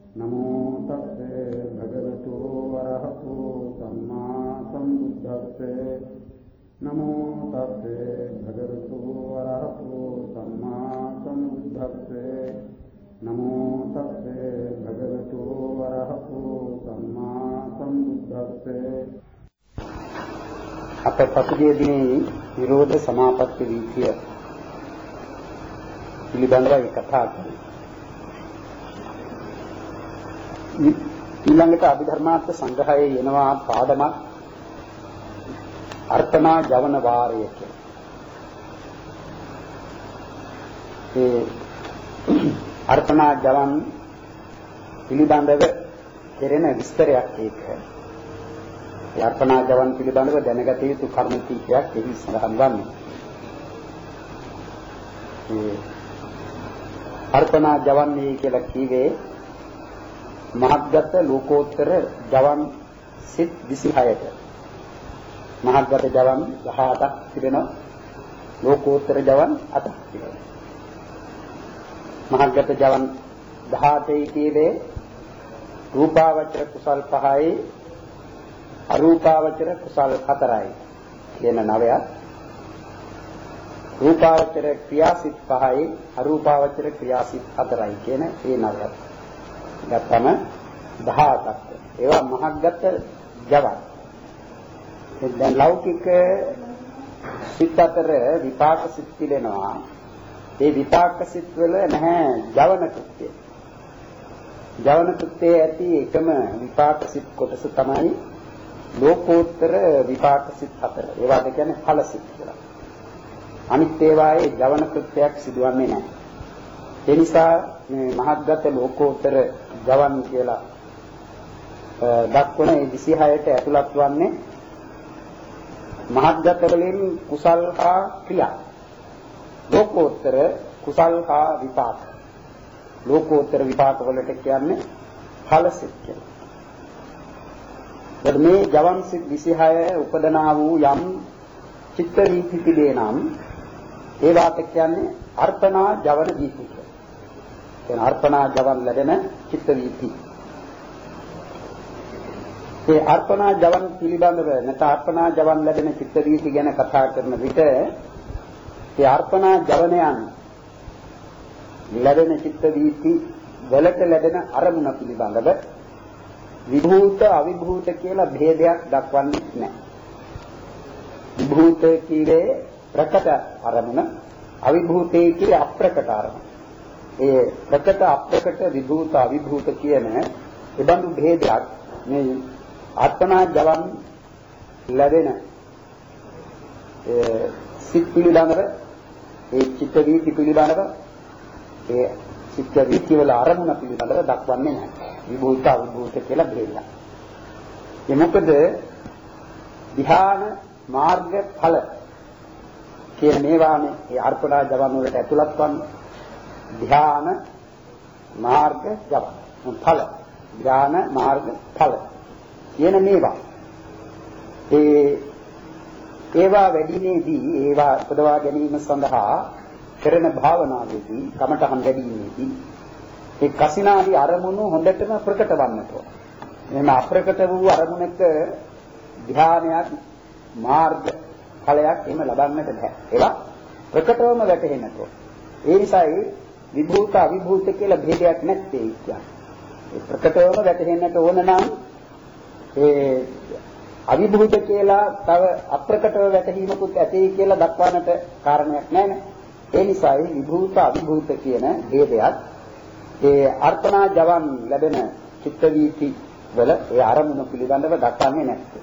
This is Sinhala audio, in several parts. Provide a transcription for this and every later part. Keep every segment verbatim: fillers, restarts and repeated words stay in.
නමෝ තස්සේ භගවතු වරහතෝ සම්මා සම්බුද්දස්සේ නමෝ තස්සේ භගවතු වරහතෝ සම්මා සම්බුද්දස්සේ නමෝ තස්සේ භගවතු වරහතෝ සම්මා සම්බුද්දස්සේ. අප පසුගිය දිනේ විරෝධ සමාපatti වීතිය පිළිබඳව කතා කළා. ඊළඟට අභිධර්මාර්ථ සංග්‍රහයේ එනවා පාඩමක් අර්ථනා ජවන වාරය කියලා. ඒ අර්ථනා ජවන් පිළිබඳව කෙරෙන විස්තරයක් ඒක. ඒ අර්ථනා ජවන් පිළිබඳව දැනගත යුතු කරුණු කීපයක් එහි සඳහන් වන්නේ. ඒ අර්ථනා ජවන් කියලා කිව්වේ මහත්ගත ලෝකෝත්තර ජවන් සිත් විසිහයට. මහත්ගත ජවන් දහ අටක් තිබෙනවා. ලෝකෝත්තර ජවන් අටක් තිබෙනවා. මහත්ගත ජවන් දහ අටේ කීවේ රූපාවචර කුසල් පහයි අරූපාවචර කුසල් හතරයි කියන නවයක්. රූපාවචර ක්‍රියාසිත පහයි අරූපාවචර ක්‍රියාසිත හතරයි කියන ඒ නවයක්. ගත්තම දහ අටක්. ඒවා මහත්ගත ජවන්. දැන් ලෞකික සිත් අතර විපාක සිත් පිළිනවා. ඒ විපාක සිත් වල නැහැ ජවන කෘත්‍ය. ජවන කෘත්‍යයේ ඇති එකම විපාක සිත් කොටස තමයි ලෝකෝත්තර විපාක සිත් හතර. ඒවාද කියන්නේ ඵල සිත් කියලා. අනිත් ඒවායේ ජවන කෘත්‍යයක් සිදුවන්නේ නැහැ. ඒ නිසා මේ මහත්ගත ලෝකෝත්තර ජවන් කියලා දක්වන මේ විසිහයට ඇතුළත් වන්නේ මහත්ගත වලින් කුසල් හා ක්‍රියා. ලෝකෝත්තර කුසල් හා විපාක. ලෝකෝත්තර විපාක වලට කියන්නේ ඵල සිත් කියලා. මේ ජවන් සිත් විසිහය උපදනා වූ යම් චිත්ත වීති පිළේ නම් ඒ වාට කියන්නේ අර්පණා ජවන වීති කියලා. කියන අර්පණා ජවන් ලැබෙන චිත්ත වීති. ඒ අර්පණා ජවන් පිළිබඳව නැත්නම් අර්පණා ජවන් ලැබෙන චිත්ත වීති ගැන කතා කරන විට ඒ අර්පණා ජවනයන් ලැබෙන චිත්ත වීති වලට ලැබෙන අරමුණ පිළිබඳව විභූත අවිභූත කියලා භේදයක් දක්වන්නේ නැහැ. විභූත කීවේ ප්‍රකට අරමුණ, අවිභූතේ කීවේ අප්‍රකට අරමුණ. ඒ ප්‍රකට අප්‍රකට විභූත අවිභූත කියන ඒ බඳු භේදයක් මේ අර්පණා ජවන් ලැබෙන ඒ සිත් පිළිබඳව ඒ චිත්ත වීති පිළිබඳව ඒ චිත්ත වීති වල අරමුණ පිළිබඳව දක්වන්නේ නැහැ. විභූත අවිභූත කියලා බෙදලා. ඒ මොකද ධ්‍යාන මාර්ග ඵල කියන මේවානේ ඒ අර්පණා ජවන් වලට ඇතුළත් වන්නේ. ධ්‍යාන මාර්ග ජවන් ඵල. ධ්‍යාන මාර්ග ඵල කියන මේවා. ඒ ඒවා වැඩිමේදී ඒවා උපදවා ගැනීම සඳහා කරන භාවනාවේදී කමඨහන් වැඩිීමේදී ඒ කසිනාදී අරමුණු හොඳටම ප්‍රකට වන්නට ඕන. එහෙම අප්‍රකට වූ අරමුණක ධ්‍යානයක් මාර්ග ඵලයක් එහෙම ලබන්නට බෑ. ඒවා ප්‍රකටවම වැටහෙන්නට ඕන. ඒ නිසායි විභූත අවිභූත කියලා භේදයක් නැත්තේ කියන්නේ. ඒ ප්‍රකටවම වැටහෙන්නට ඕන නම් ඒ අවිභූත කියලා තව අප්‍රකටව වැටහීමකුත් ඇතේ කියලා දක්වන්නට කාරණයක් නැහැ. ඒ නිසායි විභූත අවිභූත කියන ભેදයක් ඒ අර්පණා ජවන් ලැබෙන චිත්ත වීති වල ඒ ආරමුණ පිළිබඳව දක්වන්නේ නැහැ.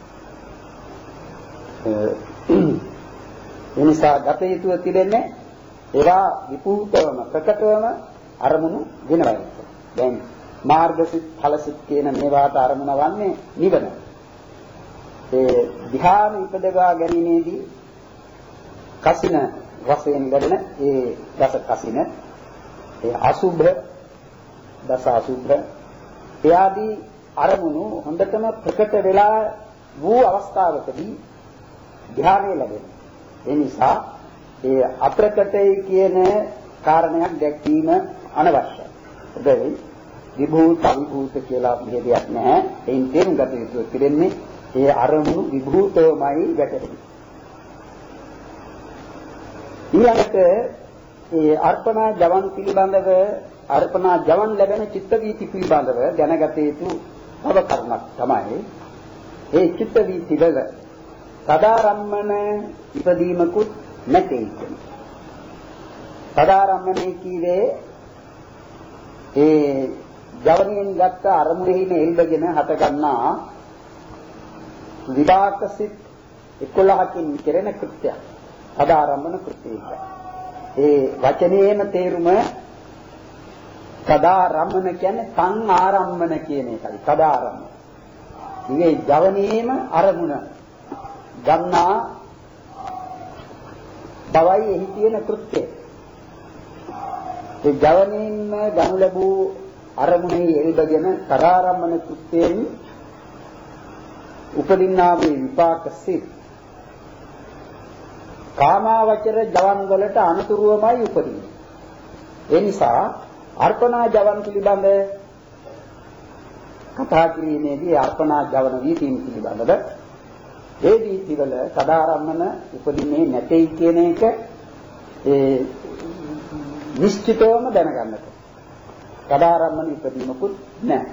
ඒ නිසා ගත යුතුව තිබෙන්නේ ඒවා විපූතවම ප්‍රකටවම අරමුණු වෙනවා. දැන් මාර්ගසිත ඵලසිත කියන මේවාට අරමුණ වන්නේ නිවන. ඒ ධ්‍යාන ඉපදවා ගැනීමේදී කසින වශයෙන් ලැබෙන ඒ දස කසින ඒ අසුභ දස අසුභ එයාදී අරමුණු හොඳටම ප්‍රකට වෙලා වූ අවස්ථාවකදී ධ්‍යානය ලැබෙනවා. ඒ නිසා ඒ අප්‍රකටයි කියන කාරණයක් දැක්වීම අනවශ්‍යයි. විභූත අවිභූත කියලා බෙහෙදයක් නැහැ. එයින් තේරුම් ගත යුතු පිළිෙන්නේ ඒ අරමුණු විභූතවමයි වැටෙන්නේ. ඊළඟට ඒ අර්පණා ජවන් පිළිබඳව අර්පණා ජවන් ලැබෙන චිත්ත වීති පිළිබඳව දැනගත යුතු තව කරුණක් තමයි ඒ චිත්ත වීති වල සදාරම්මන ඉදීමකුත් නැtei කියන්නේ. සදාරම්මනේ කීවේ ඒ ජවනියෙන් ගත්ත අරමුණෙහිම එල්බගෙන හට ගන්නා විපාකසිත එකොළහකින් කෙරෙන කෘත්‍යයක්. සදාරම්මන කෘත්‍යය. ඒ වචනේම තේරුම සදාරම්මන කියන්නේ තන් ආරම්මන කියන එකයි. සදාරම්මන. මේ ජවනේම අරමුණ ගන්නා බවයි එහි තියෙන කෘත්‍යය. ඒ ජවනේම ගනු ලැබූ අරමුණේ එල්බගෙන සදාරම්මන කෘත්‍යයෙන් උපදින්නා වූ විපාක සිත් කාමාවචර ජවන් වලට අනුතුරුවමයි උපදින්නේ. ඒ නිසා අර්පණා ජවන් පිළිබඳ කතා කිරීමේදී අර්පණා ජවන වීතින් පිළිබඳව ඒ වීති වල සදාරම්මන උපදින්නේ නැtei කියන එක ඒ නිශ්චිතවම දැනගන්නට. සදාරම්මන ඉදීමකුත් නැහැ.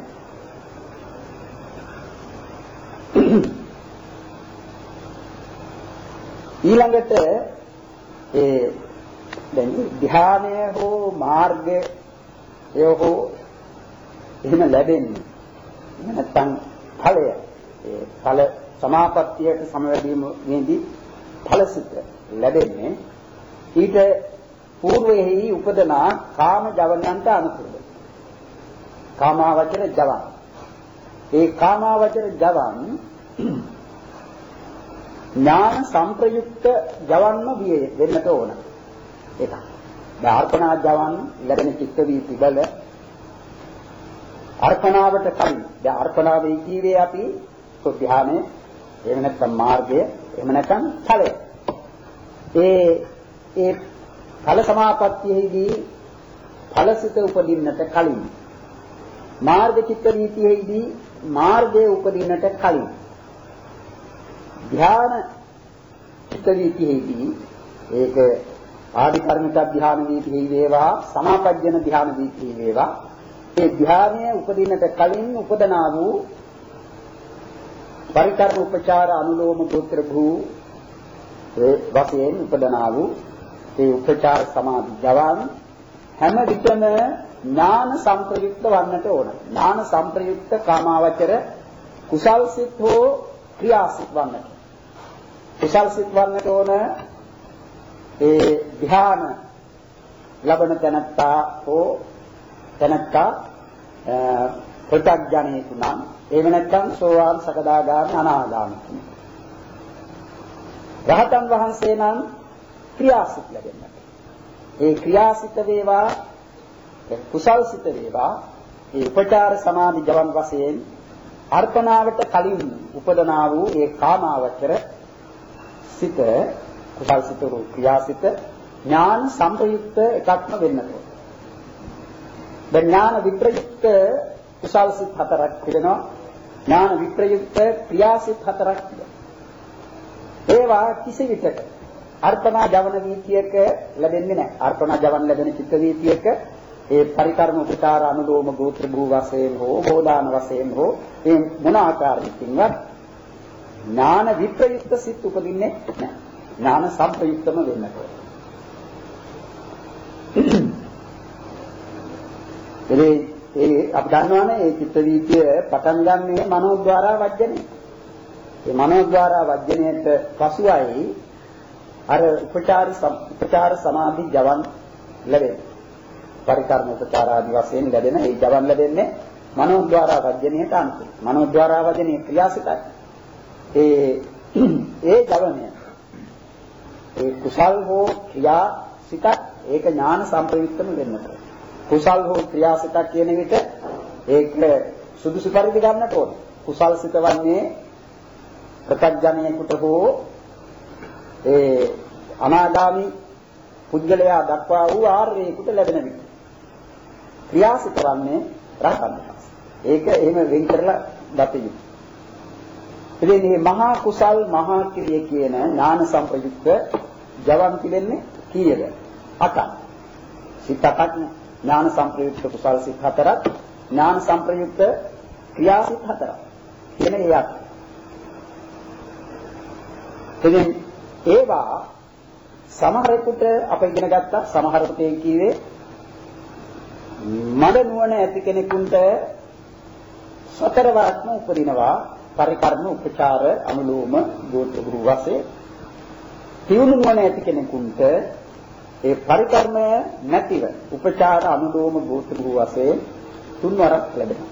ඊළඟට ඒ දැන් ධ්‍යානය හෝ මාර්ගය හෝ එහෙම ලැබෙන්නේ නැත්නම් ඵලය ඒ ඵල සමාපත්තියට සමවැදීමේදී ඵලසිත ලැබෙන්නේ ඊට పూర్වෙහි උපදනා කාම ජවනයන්ට අනුකූලව. කාමාවචර ජවන්. ඒ කාමාවචර ජවන් ඥාන සංප්‍රයුක්ත ජවන්ම විය වෙන්නට ඕන. ඒක. අර්පණා ජවන් ලැබෙන චිත්ත වීති වල අර්පණාවට කලින් දැන් අර්පණාවේ කීවේ අපි ධ්‍යානය එහෙම නැත්නම් මාර්ගය එහෙම නැත්නම් ඵලය. ඒ ඒ ඵල සමාපත්තියේදී ඵලසිත උපදින්නට කලින් මාර්ග චිත්ත වීතියේදී මාර්ගයේ උපදින්නට කලින් ධ්‍යාන චිත්ත වීතියේදී ඒක ආදි කර්මික ධ්‍යාන වීතියේ වේවා සමාපජ්ජන ධ්‍යාන වීතියේ වේවා ඒ ධ්‍යානයේ උපදින්නට කලින් උපදනා වූ පරිකර්ම උපචාර අනුලෝම ගෝත්‍ර භූ ඒ වශයෙන් උපදනා වූ ඒ උපචාර සමාධි ජවන් හැම විටම ඥාන සංප්‍රයුක්ත වන්නට ඕන. ඥාන සංප්‍රයුක්ත කාමාවචර කුසල් සිත් හෝ ක්‍රියාසිත වන්නට. කුසල් සිත් වන්නට ඕන ඒ ධ්‍යාන ලබන තැනත්තා හෝ තැනත්තා ප්‍රත්‍යඥයෙකු නම් එහෙම නැත්නම් සෝවාන් සකදාගාමී අනාගාමී. රහතන් වහන්සේ නම් ක්‍රියාසිත ලැබෙන්නට. ඒ ක්‍රියාසිත වේවා කුසල් සිත වේවා ඒ උපචාර සමාධි ජවන් වශයෙන් අර්පණාවට කලින් උපදනා වූ ඒ කාමාවචර සිත කුසල් සිත වූ ක්‍රියාසිත ඥාන සංප්‍රයුක්ත එකක්ම වෙන්නට ඕන. දැන් ඥාන විප්‍රයුක්ත කුසල් සිත් හතරක් තිබෙනවා. ඥාන විප්‍රයුක්ත ක්‍රියාසිත හතරක් තිබෙනවා. ඒවා කිසි විටක අර්පණා ජවන වීතියක ලැබෙන්නේ නැහැ. අර්පණා ජවන් ලැබෙන චිත්ත වීතියක ඒ පරිකර්ම උපචාර අනුලෝම ගෝත්‍ර භූ වශයෙන් හෝ බෝධාන වශයෙන් හෝ මේ මොන ආකාරයකින්වත් ඥාන විප්‍රයුක්ත සිත් උපදින්නේ නැහැ. ඥාන සංප්‍රයුක්තම වෙන්නට ඕන. ඒ ඒ අපි දන්නවනේ ඒ චිත්ත වීතිය පටන් ගන්නේ මනෝද්වාරා වජ්ජනේ. ඒ මනෝද්වාරා වජ්ජනයේට පසුයි අර උපචාර උපචාර සමාධි ජවන් ලැබෙන්නේ. පරිකර්ම උපචාර ආදි වශයෙන් ලැබෙන ඒ ජවන් ලැබෙන්නේ මනෝද්වාරා වජ්ජනයට අනුකූල. මනෝද්වාරා වජ්ජනේ ක්‍රියාසිතයි. ඒ ඒ ජවනය ඒ කුසල් හෝ ක්‍රියාසිතක් ඒක ඥාන සංප්‍රයුක්තම වෙන්නට ඕන. කුසල් හෝ ක්‍රියාසිතක් කියන විට ඒක සුදුසු පරිදි ගන්නට ඕන. කුසල් සිත වන්නේ ප්‍රත්‍යඥයෙකුට හෝ ඒ අනාගාමී පුද්ගලයා දක්වා වූ ආර්යයෙකුට ලැබෙන විට ක්‍රියාසිත වන්නේ රහතන් වහන්සේ. ඒක එහෙම වෙන් කරලා දත යුතුයි. ඉතින් මේ මහා කුසල් මහා ක්‍රිය කියන ඥාන සංප්‍රයුක්ත ජවන් පිළිෙන්නේ කීයද? අටක්. සිත අටක් ඥාන සංප්‍රයුක්ත කුසල් සිත හතරක්, ඥාන සංප්‍රයුක්ත ක්‍රියා සිත හතරක්. කියන ඒත්. ඉතින් ඒවා සමහරෙකුට අප ඉගෙන ගත්තා සමහර පුතේ කිව්වේ මඩ නුවණ ඇති කෙනෙකුට සතර වරක්ම උපදිනවා පරිකර්ම උපචාර අනුලෝම ගෝත්‍ර ගුරු වශයෙන් තියුණු නුවණ ඇති කෙනෙකුට ඒ පරිකර්මය නැතිව උපචාර අනුලෝම ගෝත්‍ර ගුරු වශයෙන් තුන් වරක් ලැබෙනවා.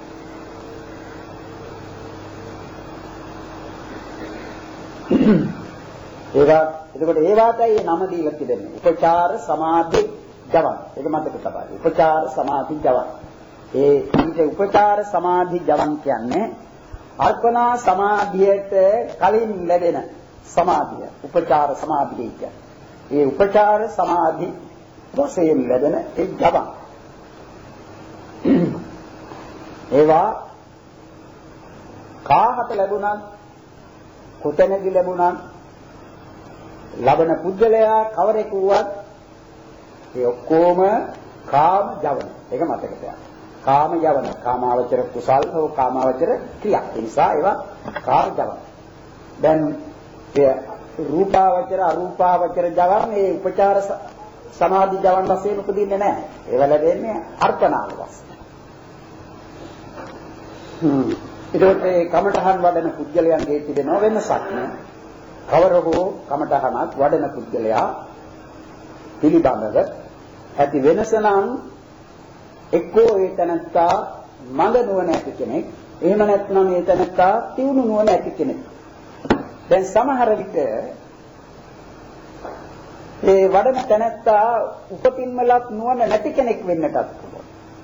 ඒවා එතකොට ඒවාටයි නම දීලා තිබෙන්නේ. උපචාර සමාධි ජවන්. ඒක මතක තබන්න. උපචාර සමාධි ජවන්. ඒ ඊට උපචාර සමාධි ජවන් කියන්නේ අර්පණා සමාධියට කලින් ලැබෙන සමාධිය. උපචාර සමාධිය කියන්නේ. ඒ උපචාර සමාධි වශයෙන් ලැබෙන ඒ ජවන්. ඒවා කාහත ලැබුණත් කොතැනදී ලැබුණත් ලබන පුද්ගලයා කවරෙකු වුවත් ඒ ඔක්කොම කාම ජවන. ඒක මතක තියාගන්න. කාම ජවන, කාමාවචර කුසල් හෝ කාමාවචර ක්‍රියා. ඒ නිසා ඒවා කාම ජවන. දැන් ඒ රූපාවචර අරූපාවචර ජවන් මේ උපචාර සමාධි ජවන් වශයෙන් උපදින්නේ නැහැ. ඒවා ලැබෙන්නේ අර්පණාව වශයෙන්. හ්ම්. ඒකේ කමඨහන් වඩන පුද්ගලයන්ගේ තිබෙන වෙනසක් නේ. කවර හෝ කමඨහනක් වඩන පුද්ගලයා පිළිබඳව ඇති වෙනස නම් එක්කෝ ඒ තනත්තා මඟ නුවණ ඇති කෙනෙක්, එහෙම නැත්නම් ඒ තනත්තා තියුණු නුවණ ඇති කෙනෙක්. දැන් සමහර විට ඒ වඩන තනත්තා උපතින්මලක් නුවණ නැති කෙනෙක් වෙන්නටත් පුළුවන්.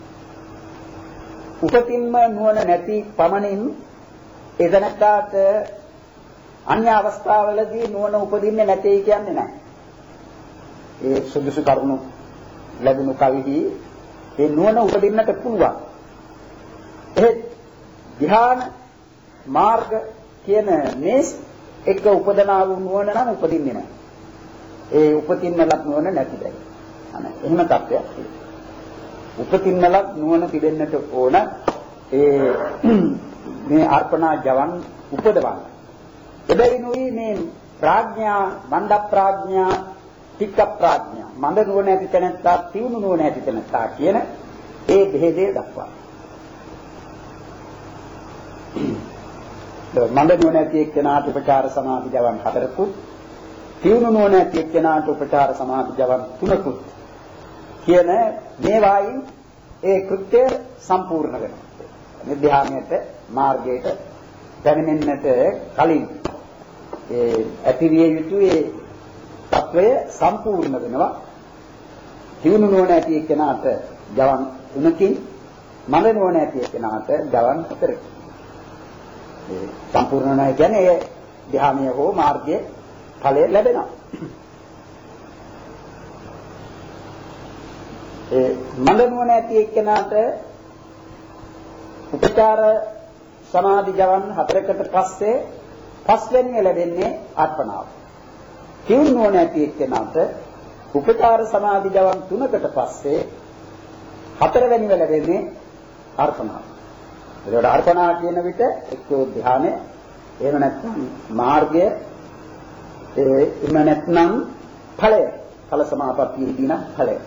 උපතින්ම නුවණ නැති පමණින් ඒ තනත්තාට අන්‍ය අවස්ථාවලදී නුවණ උපදින්නේ නැtei කියන්නේ නැහැ. ඒ සුදුසු කරුණු ලැබුණු කලෙහි ඒ නුවණ උපදින්නට පුළුවන්. ඒ ධ්‍යාන මාර්ග කියන මේ එක උපදනා වූ නුවණ නම් උපදින්නේ නැහැ. ඒ උපතින්මලක් නුවණ නැති බැරි. අනේ එහෙම තත්ත්වයක් තියෙනවා. උපතින්මලක් නුවණ පිළිෙන්නට ඕන ඒ මේ අර්පණා ජවන් උපදවන්න. එබැවිනුයි මේ ප්‍රඥා, මණ්ඩ ප්‍රඥා, තික්ක ප්‍රඥා, මණ්ඩ නුවණ ඇති තැනත්තා, තියුණු නුවණ ඇති තැනත්තා කියන ඒ බෙහෙදේ දක්වනවා. මණ්ඩ නුවණ ඇති එක්කෙනාට උපචාර සමාධි ජවන් හතරකුත්, තියුණු නුවණ ඇති එක්කෙනාට උපචාර සමාධි ජවන් තුනකුත් කියන මේ වයින් ඒ කෘත්‍ය සම්පූර්ණ වෙනවා. මේ ධ්‍යානයට මාර්ගයට දැනෙන්නට කලින් ඒ ඇතිවිය යුතු ඒ తත්වය සම්පූර්ණ වෙනවා. තියුණු නුවණ ඇති එක්කෙනාට ජවන් තුනකින්, මඳ නුවණ ඇති එක්කෙනාට ජවන් හතරකින්. ඒ සම්පූර්ණ නැහැ කියන්නේ ඒ ධ්‍යානය හෝ මාර්ගයේ ඵලය ලැබෙනවා. ඒ මඳ නුවණ ඇති එක්කෙනාට උපචාර සමාධි ජවන් හතරකට පස්සේ පස්වෙනි ලැබෙන්නේ අර්පණාව. තියුණු නුවණ ඇති එක්කෙනාට උපචාර සමාධි ජවන් තුනකට පස්සේ හතරවෙනිව ලැබෙන්නේ අර්පණාව. ඒකට අර්පණා කියන විට එක්කෝ ධ්‍යානෙ, එහෙම නැත්නම් මාර්ගය, එහෙම නැත්නම් ඵලය, ඵල සමාපත්තියේදී නම් ඵලය.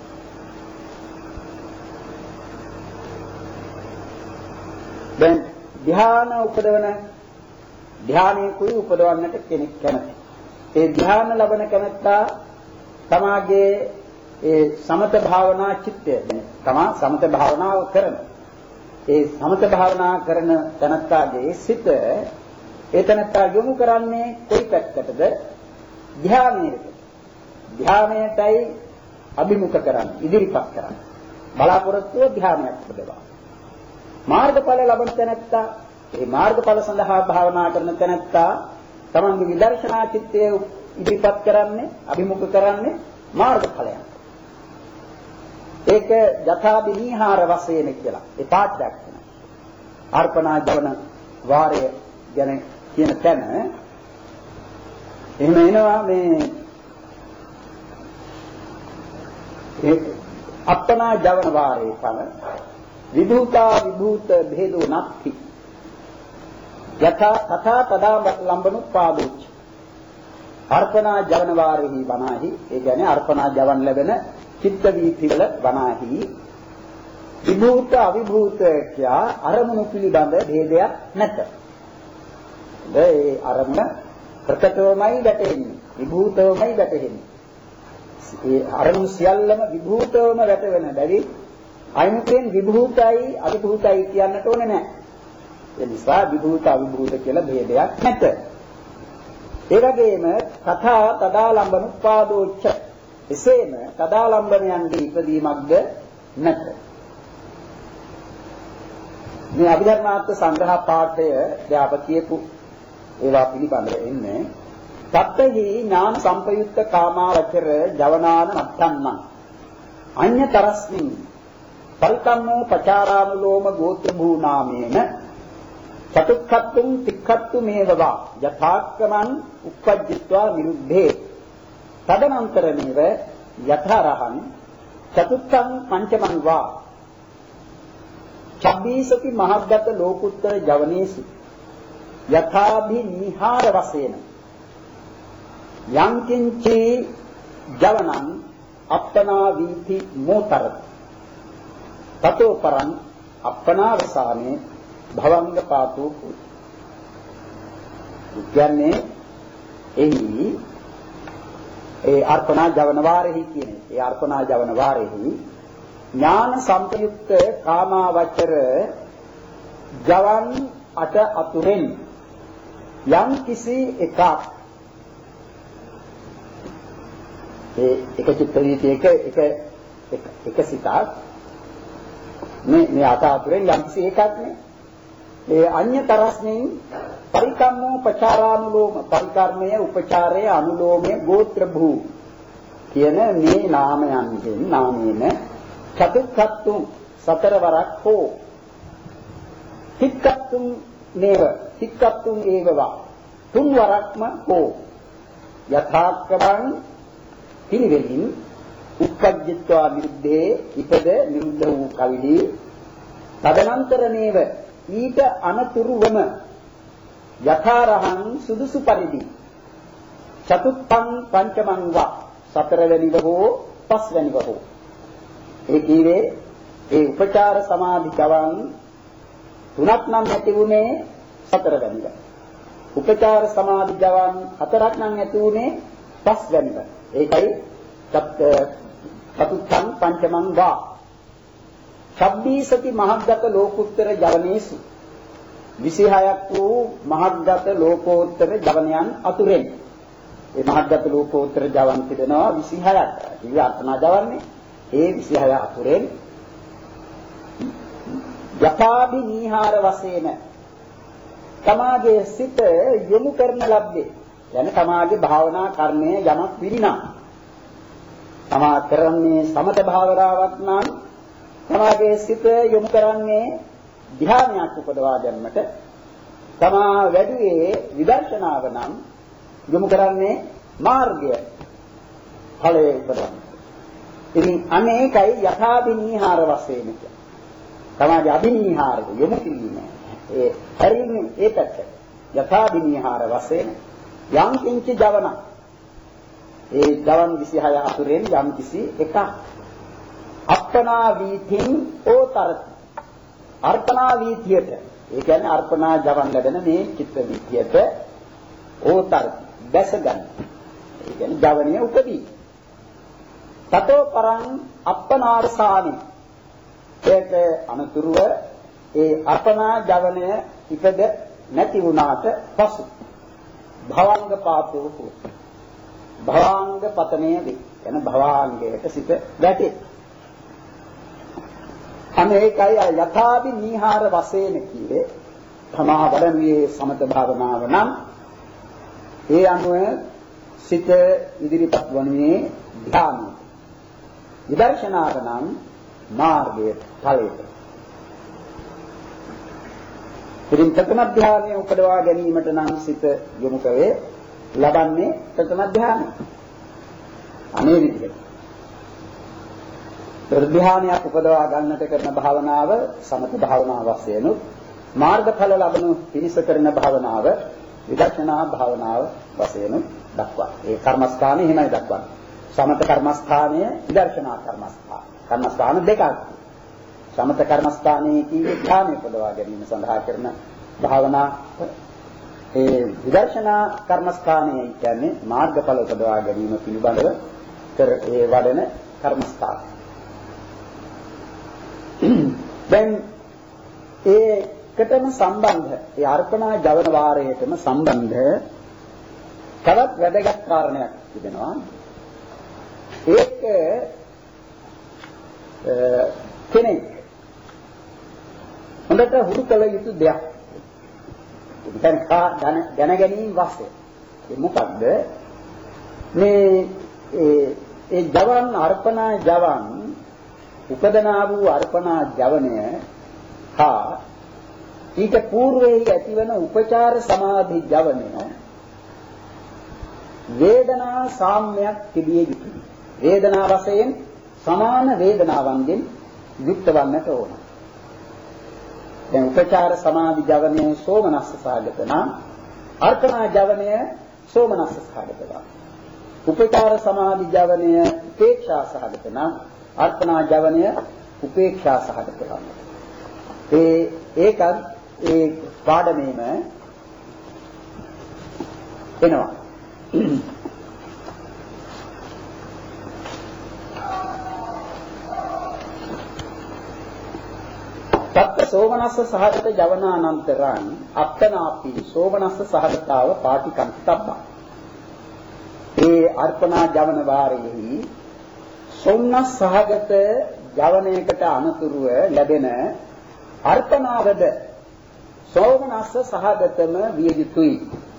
දැන් ධ්‍යාන උපදවන ධ්‍යානයේ කුයි උපදවන්නට කෙනෙක් කැමති. ඒ ධ්‍යාන ලබන කෙනෙක්තා තමාගේ ඒ සමත භාවනා චිත්තය තමා සමත භාවනාව කරන ඒ සමත භාවනා කරන තනත්තාගේ සිත ඒ තනත්තා යොමු කරන්නේ කොයි පැත්තටද? ධ්‍යානයට. ධ්‍යානයටයි අභිමුඛ කරන්නේ, ඉදිරිපත් කරන්නේ. බලාපොරොත්තුව ධ්‍යානයක් උපදවනවා. මාර්ගඵල ලබන තැනැත්තා, ඒ මාර්ගඵල සඳහා භාවනා කරන තැනැත්තා තමන්ගේ විදර්ශනා චිත්තය ඉදිරිපත් කරන්නේ, අභිමුඛ කරන්නේ මාර්ගඵලයන්. ඒක යථාබිනීහාර වශයෙන් කියලා. ඒ පාඩයක් වෙනවා. අර්පණා ජවන වාරය ගැන කියන තැන එහෙම එනවා මේ ඒ අප්පනා ජවන වාරේ පල විභූතා විභූත භේදෝ නැති යථා තථා තදා ලම්බනුපාදෝච්ච අර්පණා ජවන වාරෙහි වනාහි ඒ කියන්නේ අර්පණා ජවන් ලැබෙන චිත්ත වීතිවල වනාහි විභූත අවිභූත කියා අරමුණු පිළිබඳ භේදයක් නැත. ඒ අරමුණ ප්‍රකටවමයි වැටෙන්නේ විභූතවමයි වැටෙන්නේ. ඒ අරමුණු සියල්ලම විභූතවම වැටෙන බැරි අයිමුකෙන් විභූතයි අවිභූතයි කියන්නට ඕනේ නැහැ. ඒ නිසා විභූත අවිභූත කියලා ભેදයක් නැත. ඒ වගේම කථා තදාලම්බන උපාදෝච්ච එසේම තදාලම්බනයන්ගේ ඉදීමක්ද නැත. මේ අභිධර්මාර්ථ සංග්‍රහ පාඨය දැන් අප කියපු ඒවා පිළිබඳව එන්නේ තත්ත්‍යෙහි ඥාන සම්පයුක්ත කාමාවචර ජවනාන මත්තන්නම් අඤ්‍යතරස්මින් පරිකම්මෝ පචාරානුලෝම ගෝත්‍ර භූනාමේන චතුක්ඛත්තුම් තික්ඛත්තු මේවවා යථාක්‍රමං උපජ්ජිත්වා විරුද්ධේ තදනන්තරමේව යථාරහං චතුක්ඛං පංචමං වා චබ්බීසති මහග්ගත ලෝකුත්තර ජවනේසු යථාභි නිහාර වශයෙන් යං කිංචි ජවනං අප්පනා වීති මෝතර තතෝ පරං අප්පනාවසානේ භවංග පාතෝ කියන්නේ එහි ඒ අර්පණා ජවන වාරෙහි කියන්නේ ඒ අර්පණා ජවන වාරෙහි ඥාන සම්පයුක්ත කාමාවචර ජවන් අට අතුරෙන් යම් කිසි එකක් ඒ එක චිත්ත වීතියක එක එක එක සිතක් මේ මේ අට අතුරෙන් යම් කිසි එකක් නේ ඒ අඤ්‍යතරස්මින් පරිකම්මෝ පචාරානුලෝම පරිකර්මය උපචාරය අනුලෝමය ගෝත්‍ර භූ කියන මේ නාමයන්ගෙන් නාමයෙන් චතුක්ඛත්තුම් සතර වරක් හෝ තික්ඛත්තුම් නේව තික්ඛත්තුම් ඒවවා තුන් වරක්ම හෝ යථාක්‍රමං පිළිවෙලින් උපජ්ජිත්වා විරුද්ධේ ඉපද නිරුද්ධ වූ කල්හි තදනන්තර නේව ඊට අනතුරුවම යථාරහං සුදුසු පරිදි චතුත්ථං පංචමං වා සතරවැනිව හෝ පස්වැනිව හෝ ඒ කීවේ ඒ උපචාර සමාධි ගවන් තුනක් නම් ඇති වුණේ සතරවැනිව උපචාර සමාධි ගවන් හතරක් නම් ඇති වුණේ පස්වැනිව ඒකයි චතුත්ථං පංචමං වා චබ්බීසති මහග්ගත ලෝකෝත්තර ජවනේසු විසිහයක් වූ මහග්ගත ලෝකෝත්තර ජවනයන් අතුරෙන් ඒ මහග්ගත ලෝකෝත්තර ජවන් තිබෙනවා විසිහයක්. ඉතින් අර්ථනා ජවන්නේ ඒ විසිහය අතුරෙන් යථාභි නීහාර වශයෙන් තමාගේ සිත යොමු කරන ලබ්ධේ යන තමාගේ භාවනා කර්මය යමක් විරිනා තමා කරන්නේ සමත භාවනාවක් නම් තමාගේ සිත යොමු කරන්නේ ධ්‍යානයක් උපදවා ගැනීමට තමා වැඩිවේ විදර්ශනාව නම් යොමු කරන්නේ මාර්ගය ඵලයේ උපදවන්න. ඉතින් අනේකයි යථාබිනීහාර වශයෙන් කියන්නේ. තමාගේ අබිනීහාරය යොමු කිරීම ඒ හරින්නේ ඒ පැත්ත. යථාබිනීහාර වශයෙන් යම් කිංචි ජවන ඒ ජවන් විසිහය අතුරෙන් යම් කිසි එකක් අප්පනා වීතින් ඕතරති අර්පණා වීතියට ඒ කියන්නේ අර්පණා ජවන් ලැබෙන මේ චිත්ත වීතියට ඕතරති දැස ගන්න. ඒ කියන්නේ ජවනිය උපදී. තතෝ පරං අප්පනාරසානි ඒක අනුතුරුව ඒ අර්පණා ජවනය ඉපද නැති වුණාට පසු භවංග පාතෝ හෝ භවාංග පතනයේ වේ. එන භවාංගයට සිට වැටේ. අනේකයි යථාභි නීහාර වශයෙන් කියේ තමා වඩන්නේ සමත භාවනාව නම් ඒ අනුව සිත ඉදිරිපත් වන්නේ ධ්‍යාන. විදර්ශනාව නම් මාර්ගයේ ඵලයට. ඉතින් ප්‍රථම ධ්‍යානය උපදවා ගැනීමට නම් සිත යොමු කරේ ලබන්නේ ප්‍රථම ධ්‍යානය. අනේ විදිහට. ධ්‍යානයක් උපදවා ගන්නට කරන භාවනාව සමත භාවනාව වශයෙන් මාර්ගඵල ලබනු පිණිස කරන භාවනාව විදර්ශනා භාවනාව වශයෙන් දක්වනවා. ඒ කර්මස්ථානෙ එහෙමයි දක්වන්නේ. සමත කර්මස්ථානය විදර්ශනා කර්මස්ථාන. කර්මස්ථාන දෙකක්. සමත කර්මස්ථානයේ කීවේ ධ්‍යාන උපදවා ගැනීම සඳහා කරන භාවනා ඒ විදර්ශනා කර්මස්ථානයේ කියන්නේ මාර්ගඵල උපදවා ගැනීම පිළිබඳව කර ඒ වඩන කර්මස්ථාන. දැන් ඒකටම සම්බන්ධ ඒ අර්පණා ජවන වාරයටම සම්බන්ධ තවත් වැදගත් කාරණයක් තිබෙනවා. ඒක කෙනෙක් හොඳට හුරු කළ යුතු දෙයක්. ඉතින් දැන දැන ගැනීම වශයෙන් ඒ මොකද්ද මේ ඒ ඒ ජවන් අර්පණා ජවන් උපදනා වූ අර්පණා ජවනය හා ඊට పూర్වයේ ඇතිවන උපචාර සමාධි ජවනය වේදනා සාම්‍යයක් තිබිය යුතුයි. වේදනා වශයෙන් සමාන වේදනාවන්ගෙන් යුක්ත වන්නට ඕන. දැන් උපචාර සමාධි ජවනය සෝමනස්ස සහගත නම් අර්පණා ජවනය සෝමනස්ස සහගත නම් උපචාර සමාධි ජවනය උපේක්ෂා සහගත නම් අර්පණා ජවනය උපේක්ෂා සහගත නම් ඒ ඒකත් ඒ පාඩමේම එනවා. තත්ත සෝමනස්ස සහගත ජවනානන්තරං අප්පනාපි සෝමනස්ස සහගතාව පාටිකන්තබ්බා. ඒ අර්පණා ජවන වාරයේහි සෝමනස්ස සහගත ජවනයකට අනුතුරුව ලැබෙන අර්පණාවද සෝමනස්ස සහගතම විය යුතුයි.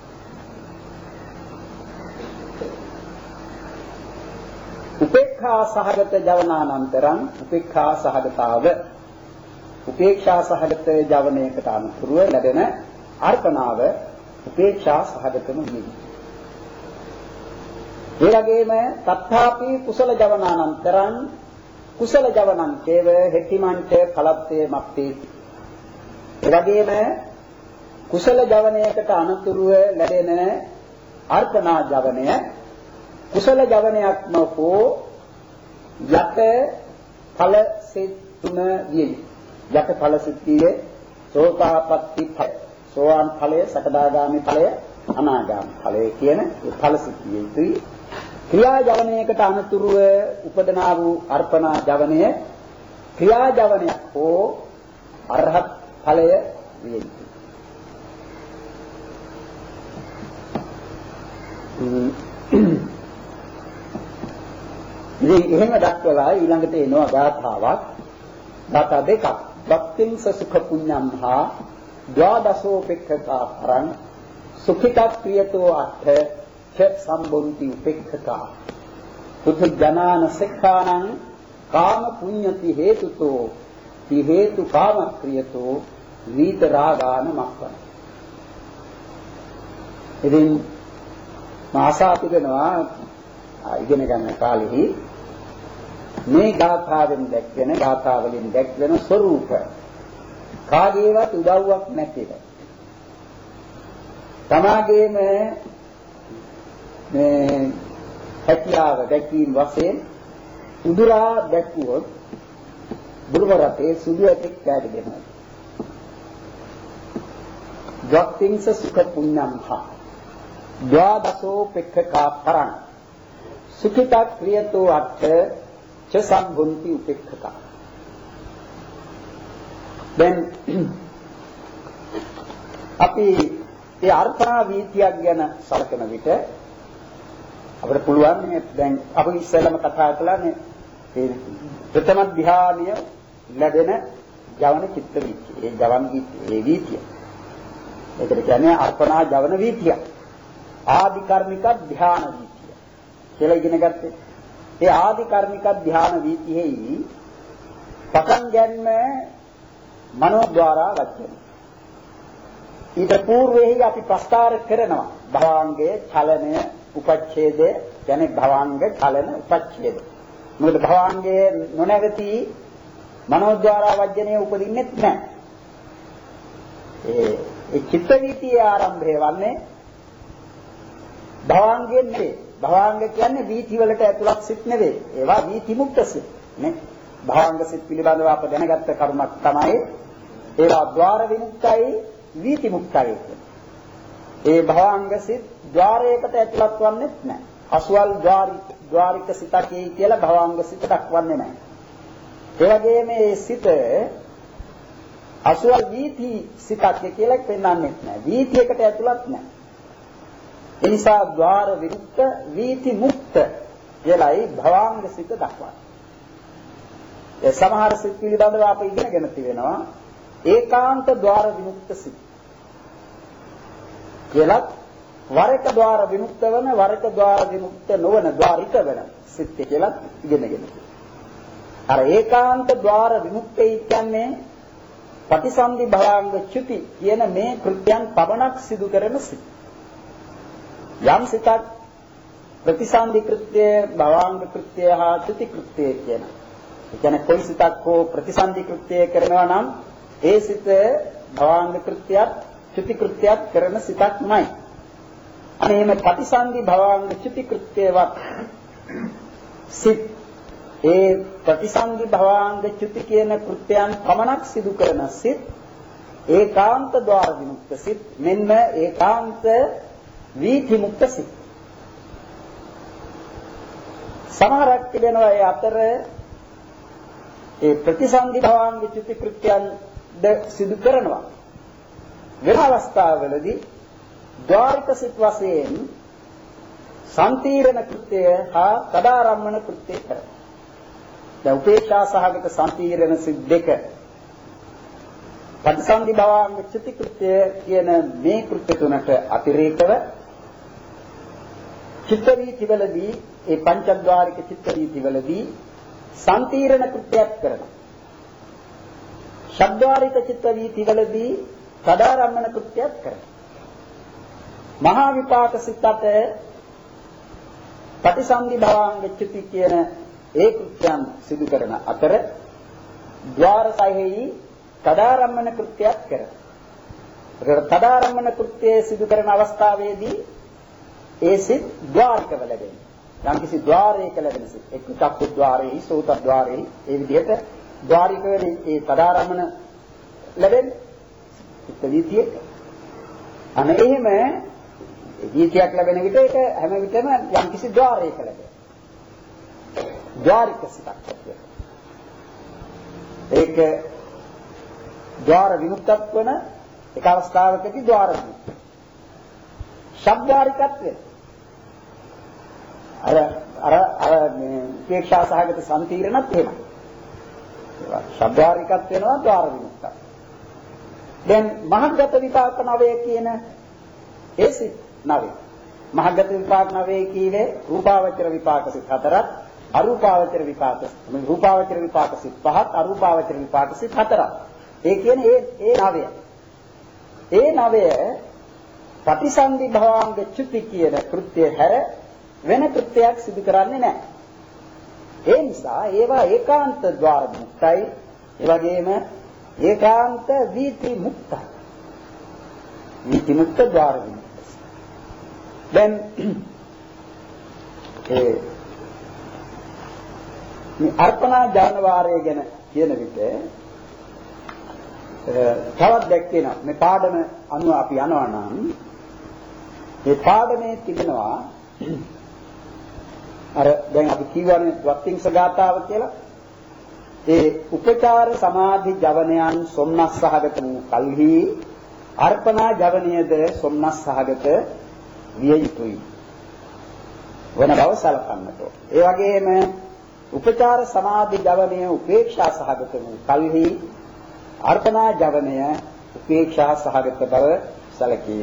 උපේක්ඛා සහගත ජවනානන්තරං උපේක්ඛා සහගතාව උපේක්ෂා සහගත ජවනයකට අනුතුරුව ලැබෙන අර්පණාව උපේක්ෂා සහගතම විය යුතුයි. ඒ වගේම තත්ථාපි කුසල ජවනානන්තරං කුසල ජවනං කේව හෙතිමන්ත කලත්තේ මප්පේ. ඒ වගේම කුසල ජවනයකට අනුතුරුව ලැබෙන අර්පණා ජවනය කුසල ජවනයක්ම හෝ යත ඵල සිත් තුන විය යුතුයි. යත ඵල සිත්තියේ සෝතාපට්ටි ඵල සෝවාන් ඵලය සකදාගාමි ඵලය අනාගාමි ඵලය කියන මේ ඵල සිත්තියේ යුතුයි. ක්‍රියා ජවනයකට අනුතුරුව උපදනා වූ අර්පණා ජවනය ක්‍රියා ජවනයක් හෝ අරහත් ඵලය විය යුතුයි. ඉතින් එහෙම දක්වලා ඊළඟට එනවා ගාථාවක්. ගාථා දෙකක්. භක්තිං සසුඛ පුඤ්ඤම් හා ද්වාදසෝපේක්ඛතා පරං සුඛිතා ක්‍රියතෝ අත්ථ ච සම්බොන්ති උපේක්ඛතා. පුතු ජනාන සික්ඛානං කාම පුඤ්ඤති හේතුතෝ ති හේතු කාම ක්‍රියතෝ විත රාගාන මක්ඛන. ඉතින් මාසා පිටනවා ඉගෙන ගන්න කාලෙහි මේ ගාථාවෙන් දැක්වෙන ගාථාවලින් දැක්වෙන ස්වરૂප කාගේවත් උදව්වක් නැතිව තමාගේම මේ හැකියාව දැකීම වශයෙන් උදුරා දැක්වුවොත් බුදුරතේ සුදු ඇතෙක් කැඩ දෙනවා. ද්වක්තිංස සුඛ පුඤ්ඤං හා ද්වාදසෝ පෙක්ඛකා පරං සුඛිතා ක්‍රියතෝ අත්ථ ච සම්බුන්ති උපේක්ඛතා. දැන් අපි ඒ අර්පණා වීතියක් ගැන සලකන විට අපිට පුළුවන් මේ දැන් අපි ඉස්සෙල්ලාම කතා කළානේ ඒ ප්‍රථම ධ්‍යානය ලැබෙන ජවන චිත්ත වීතිය. ඒ ජවන් ඒ වීතිය. ඒකට කියන්නේ අර්පණා ජවන වීතිය. ආදි කර්මික ධ්‍යාන වීතිය කියලා ඉගෙන ගත්තේ. ඒ ආදි කර්මික ධ්‍යාන වීතියෙහි පටන් ගැනීම මනෝද්වාරා වචන. ඊට పూర్වෙහි අපි ප්‍රස්තාර කරනවා භවාංගයේ චලනය උපච්ඡේදය කියන්නේ භවාංග චලන උපච්ඡේද. මොකද භවාංගයේ නොනැවති මනෝද්වාරා වචනයේ උපදින්නේ නැහැ. ඒ ඒ චිත්ත වීතියේ ආරම්භය වන්නේ භවාංගයෙන් නෙවෙයි. භවාංග කියන්නේ වීති වලට ඇතුළත් සිත් නෙවෙයි. ඒවා වීති මුක්ත සිත් නේ. භවාංග සිත් පිළිබඳව අප දැනගත්ත කරුණක් තමයි ඒවා ద్వාර විමුක්තයි වීති මුක්තයි කියන්නේ. ඒ භවාංග සිත් ద్వාරයකට ඇතුළත් වන්නේ නැහැ. අසුවල් ద్వාරික ద్వාරික සිතකේ කියලා භවාංග සිත දක්වන්නේ නැහැ. ඒ වගේම මේ සිත අසුවල් වීති සිතක් කියලා පෙන්වන්නේ නැහැ. වීතියකට ඇතුළත් නැහැ. ඒ නිසා ద్వාර විමුක්ත වීති මුක්ත කියලායි භවාංග සිත දක්වන්නේ. ඒ සමහර සිත් පිළිබඳව අප ඉගෙනගෙන තිබෙනවා ඒකාන්ත ద్వාර විමුක්ත සිත් කියලා වරක ద్వාර විමුක්ත වන වරක ద్వාර විමුක්ත නොවන ద్వාරික වෙන සිත් කියලා ඉගෙනගෙන. අර ඒකාන්ත ద్వාර විමුක්තයි කියන්නේ ප්‍රතිසන්දි භවාංග චුති කියන මේ කෘත්‍යයන් පමණක් සිදු කරන සිත්. යම් සිතක් ප්‍රතිසන්දි කෘත්‍ය භවාංග කෘත්‍ය හා චුති කෘත්‍ය කියන. ඒ කියන්නේ කොයි සිතක් හෝ ප්‍රතිසන්දි කෘත්‍ය කරනවා නම් ඒ සිත භවාංග කෘත්‍යයක් චුති කෘත්‍යයක් කරන සිතක්මයි. අනේ මේ ප්‍රතිසන්දි භවාංග චුති කෘත්‍යවත් සිත් ඒ ප්‍රතිසන්දි භවාංග චුති කියන කෘත්‍යයන් පමණක් සිදු කරන සිත් ඒකාන්ත ద్వාර විමුක්ත සිත් මෙන්න ඒකාන්ත වීති මුක්ත සිත්. සමහරක් තිබෙනවා ඒ අතර ඒ ප්‍රතිසන්දි භවාංග චුති කෘත්‍යයන් ද සිදු කරනවා. වෙන අවස්ථාවලදී ద్వාරික සිත් වශයෙන් සම්තිරණ කෘත්‍ය හා තදාරම්මන කෘත්‍ය කරනවා. දැන් උපේක්ෂා සහගත සම්තිරණ සිත් දෙක ප්‍රතිසන්දි භවාංග චුති කෘත්‍ය කියන මේ කෘත්‍ය තුනට අතිරේකව චිත්ත වීතිවලදී ඒ පංචද්වාරික චිත්ත වීතිවලදී සම්තිරණ කෘත්‍යයක් කරනවා. ෂඩ්වාරික චිත්ත වීතිවලදී තදාරම්මන කෘත්‍යයක් කරනවා. මහා විපාක සිතට ප්‍රතිසන්දි භවාංග චුති කියන ඒ කෘත්‍යයන් සිදු කරන අතර ద్వාර සයෙහි තදාරම්මන කෘත්‍යයක් කරනවා. ඒකට තදාරම්මන කෘත්‍යය සිදු කරන අවස්ථාවේදී ඒ සිත් ద్వාරිකව ලැබෙනවා. යම්කිසි ద్వාරයක ලැබෙන සිත් එක් චක්කු ద్వාරෙහි සෝත ద్వාරෙහි ඒ විදිහට ద్వාරික වෙන ඒ තදාරම්මන ලැබෙන්නේ චිත්ත වීතියක. අනේ එහෙම වීතියක් ලැබෙන විට ඒක හැම විටම යම්කිසි ద్వාරයක ලැබෙනවා. ద్వාරික සිතක් කියන්නේ. ඒක ద్వාර විමුක්තත් වන එක අවස්ථාවකදී ద్వාර විමුක්ත. ශබ්දාරිකත්වය. අර අර අර මේ උපේක්ෂා සහගත සම්තිරණත් එහෙමයි. ඒවා ශබ්දාරිකත් වෙනවා ద్వාර විමුක්ත. දැන් මහග්ගත විපාක නවය කියන ඒ සිත් නවය. මහග්ගත විපාක නවය කීවේ රූපාවචර විපාක සිත් හතරක්, අරූපාවචර විපාක මේ රූපාවචර විපාක සිත් පහක්, අරූපාවචර විපාක සිත් හතරක්. ඒ කියන්නේ ඒ ඒ නවය. ඒ නවය ප්‍රතිසන්දි භවාංග චුති කියන කෘත්‍ය හැර වෙන කෘත්‍යයක් සිදු කරන්නේ නැහැ. ඒ නිසා ඒවා ඒකාන්ත ద్వාර මුක්තයි, ඒ වගේම ඒකාන්ත වීති මුක්තයි. වීති මුක්ත ద్వාර විමුක්ත. දැන් ඒ මේ අර්පණා ජානවාරය ගැන කියන විට තවත් දැක්කේනවා මේ පාඩම අනුව අපි යනවා නම් මේ පාඩමේ තිබෙනවා අර දැන් අපි කියවනේ වත්තිංස ගාථාව කියලා ඒ උපචාර සමාධි ජවනයන් සොම්නස් සහගත වූ කල්හි අර්පණා ජවනයේද සොම්නස් සහගත විය යුතුයි වන බව සලකන්නට. ඒ වගේම උපචාර සමාධි ජවනය උපේක්ෂා සහගත වූ කල්හි අර්පණා ජවනය උපේක්ෂා සහගත බව සැලකේ.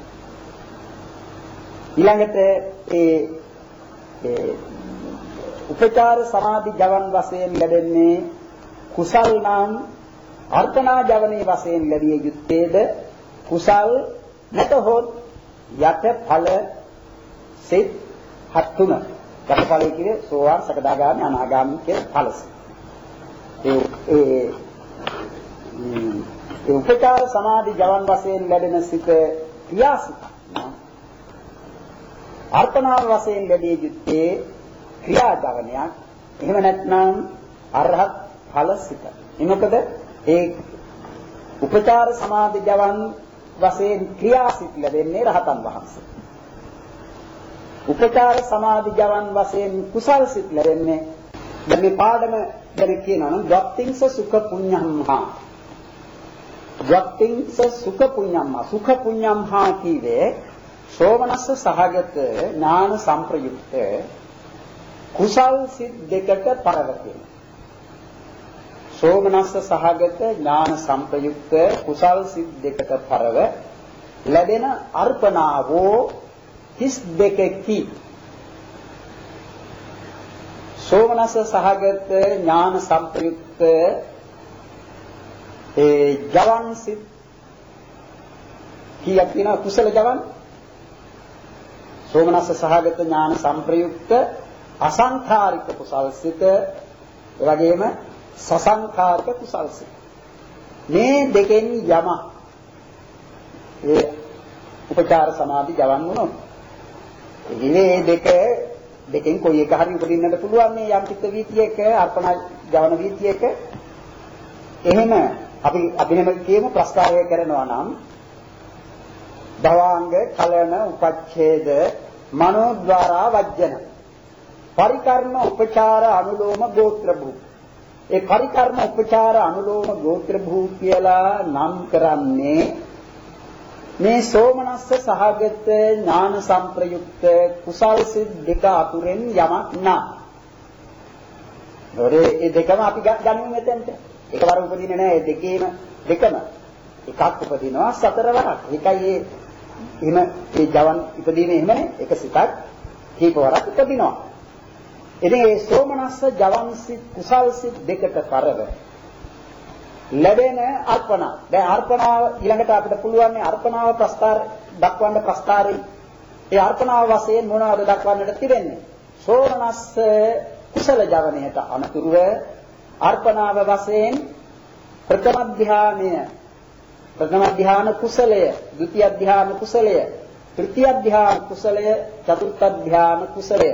ඊළඟට ඒ ඒ උපචාර සමාධි ජවන් වශයෙන් ලැබෙන්නේ කුසල් නම් අර්පණා ජවනයේ වශයෙන් ලැබිය යුත්තේද කුසල් නැතහොත් යට ඵල සිත් හත් තුන යට ඵලයේ කියේ සෝවාන් සකදාගාමි අනාගාමි කියන ඵලස. ඒ ඒ ඒ උපචාර සමාධි ජවන් වශයෙන් ලැබෙන සිත ක්‍රියාසිත. අර්පණාව වශයෙන් ලැබිය යුත්තේ ක්‍රියා ජවනයක්. එහෙම නැත්නම් අරහත් ඵල සිත. එනකොට ඒ උපචාර සමාධි ජවන් වශයෙන් ක්‍රියාසිත ලැබෙන්නේ රහතන් වහන්සේ. උපචාර සමාධි ජවන් වශයෙන් කුසල් සිත් ලැබෙන්නේ දැන් මේ පාඩම ගැන කියනවා නම් ද්වත්තිංස සුඛ පුඤ්ඤම්හා. ද්වත්තිංස සුඛ පුඤ්ඤම්හා. සුඛ පුඤ්ඤම්හා කීවේ සෝමනස්ස සහගත ඥාන සංප්‍රයුක්ත කුසල් සිත් දෙකට පරවතින. සෝමනස්ස සහගත ඥාන සංප්‍රයුක්ත කුසල් සිත් දෙකට පරව ලැබෙන අර්පණාවෝ තිස් දෙකකි. සෝමනස්ස සහගත ඥාන සංප්‍රයුක්ත ඒ ජවන් සිත් කීයක් තියෙනවා කුසල ජවන්? සෝමනස්ස සහගත ඥාන සංප්‍රයුක්ත අසංඛාරික කුසල් සිත එවැගේම සසංඛාරික කුසල් සිත. මේ දෙකෙන් යම ඒ උපචාර සමාධි ජවන් වුණොත් මේ දෙක දෙකෙන් කොයි එක හරි උපදින්නට පුළුවන් මේ යම් චිත්ත වීතියක අර්පණ ජවන වීතියක. එහෙම අපි අපි එහෙම කියමු ප්‍රස්තාරය කරනවා නම් භවාංග කලන උපච්ඡේද මනෝද්වාරා වජ්ජන පරිකර්ම උපචාර අනුලෝම ගෝත්‍ර භූ. ඒ පරිකර්ම උපචාර අනුලෝම ගෝත්‍ර භූ කියලා නම් කරන්නේ මේ සෝමනස්ස සහගත ඥාන සංප්‍රයුක්ත කුසල් සිත් දෙක අතුරෙන් යමක් නා. ඒරේ මේ දෙකම අපි ගනිමු මෙතෙන්ට. එකවර උපදින්නේ නැහැ මේ දෙකේම දෙකම. එකක් උපදිනවා සතර වරක්. ඒකයි එහෙම මේ ජවන් ඉපදීමේ එහෙමනේ එක සිතක් කීප වරක් උපදිනවා. ඉතින් මේ සෝමනස්ස ජවන් සිත් කුසල් සිත් දෙකට පරව ලැබෙන අර්පණා. දැන් අර්පණාව ඊළඟට අපිට පුළුවන් මේ අර්පණාව ප්‍රස්තාර දක්වන්න ප්‍රස්තාරේ. ඒ අර්පණාව වශයෙන් මොනවද දක්වන්නට තිබෙන්නේ? සෝමනස්ස කුසල ජවනයට අනුතුරුව අර්පණාව වශයෙන් ප්‍රථම ධානය, ප්‍රථම ධාන කුසලය, ද්විතිය ධාන කුසලය, තෘතිය ධාන කුසලය, චතුර්ථ ධාන කුසලය.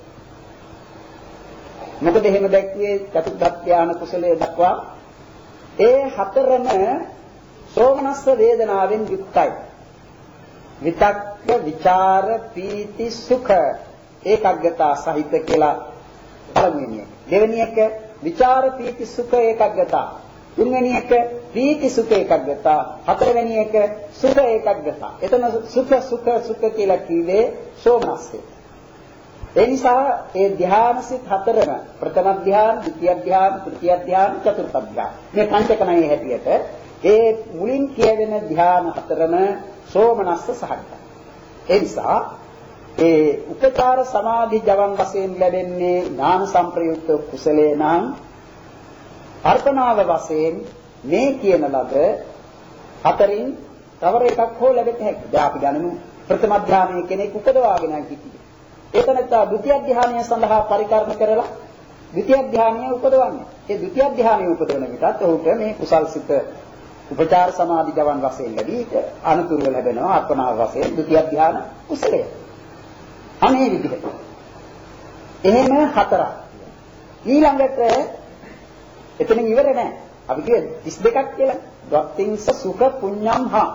මොකද එහෙම දැක්වේ චතුර්ථ ධාන කුසලය දක්වා ඒ හතරම සෝමනස්ස වේදනාවෙන් යුක්තයි. විතක්ක, විචාර, පීති, සුඛ ඒකග්ගතා සහිත කියලා පළවෙනි එක. දෙවෙනි එක විචාර, පීති, සුඛ ඒකග්ගතා. තුන්වෙනි එක පීති, සුඛ ඒකග්ගතා. හතරවෙනි එක සුඛ ඒකග්ගතා. එතන සුඛ සුඛ සුඛ කියලා කිව්වේ සෝමනස්සේ. ඒ නිසා ඒ ධ්‍යානසිත හතරම ප්‍රථම ධ්‍යාන, ද්විතිය ධ්‍යාන, තෘතිය ධ්‍යාන, චතුර්ථ ධ්‍යාන. මේ පංචකණයේ හැටියට ඒ මුලින් කියවෙන ධ්‍යාන හතරම සෝමනස්ස සහගතයි. ඒ නිසා ඒ උපචාර සමාධි ජවන් වශයෙන් ලැබෙන්නේ ඥාන සංප්‍රයුක්ත කුසලේ නම් අර්පණාව වශයෙන් මේ කියන ලද හතරින් තවර එකක් හෝ ලැබෙත හැකියි. දැන් අපි ගනිමු ප්‍රථම ධ්‍යානයේ කෙනෙක් උපදවාගෙන සිටියේ. ඒක නැත්නම් ද්විතිය ධ්‍යානය සඳහා පරිකර්ම කරලා ද්විතිය ධ්‍යානය උපදවන්නේ. ඒ ද්විතිය ධ්‍යානය උපදවන විටත් ඔහුට මේ කුසල් සිත උපචාර සමාධි ජවන් වශයෙන් ලැබී අනුතුරුව ලැබෙනවා අර්පණාව වශයෙන් ද්විතිය ධ්‍යාන කුසලය. අනේ විදිහට. එහෙම හතරක්. ඊළඟට එතනින් ඉවර නෑ. අපි කියේ තිස් දෙකක් කියලා. ද්වත්තිංස සුඛ පුඤ්ඤම්හා.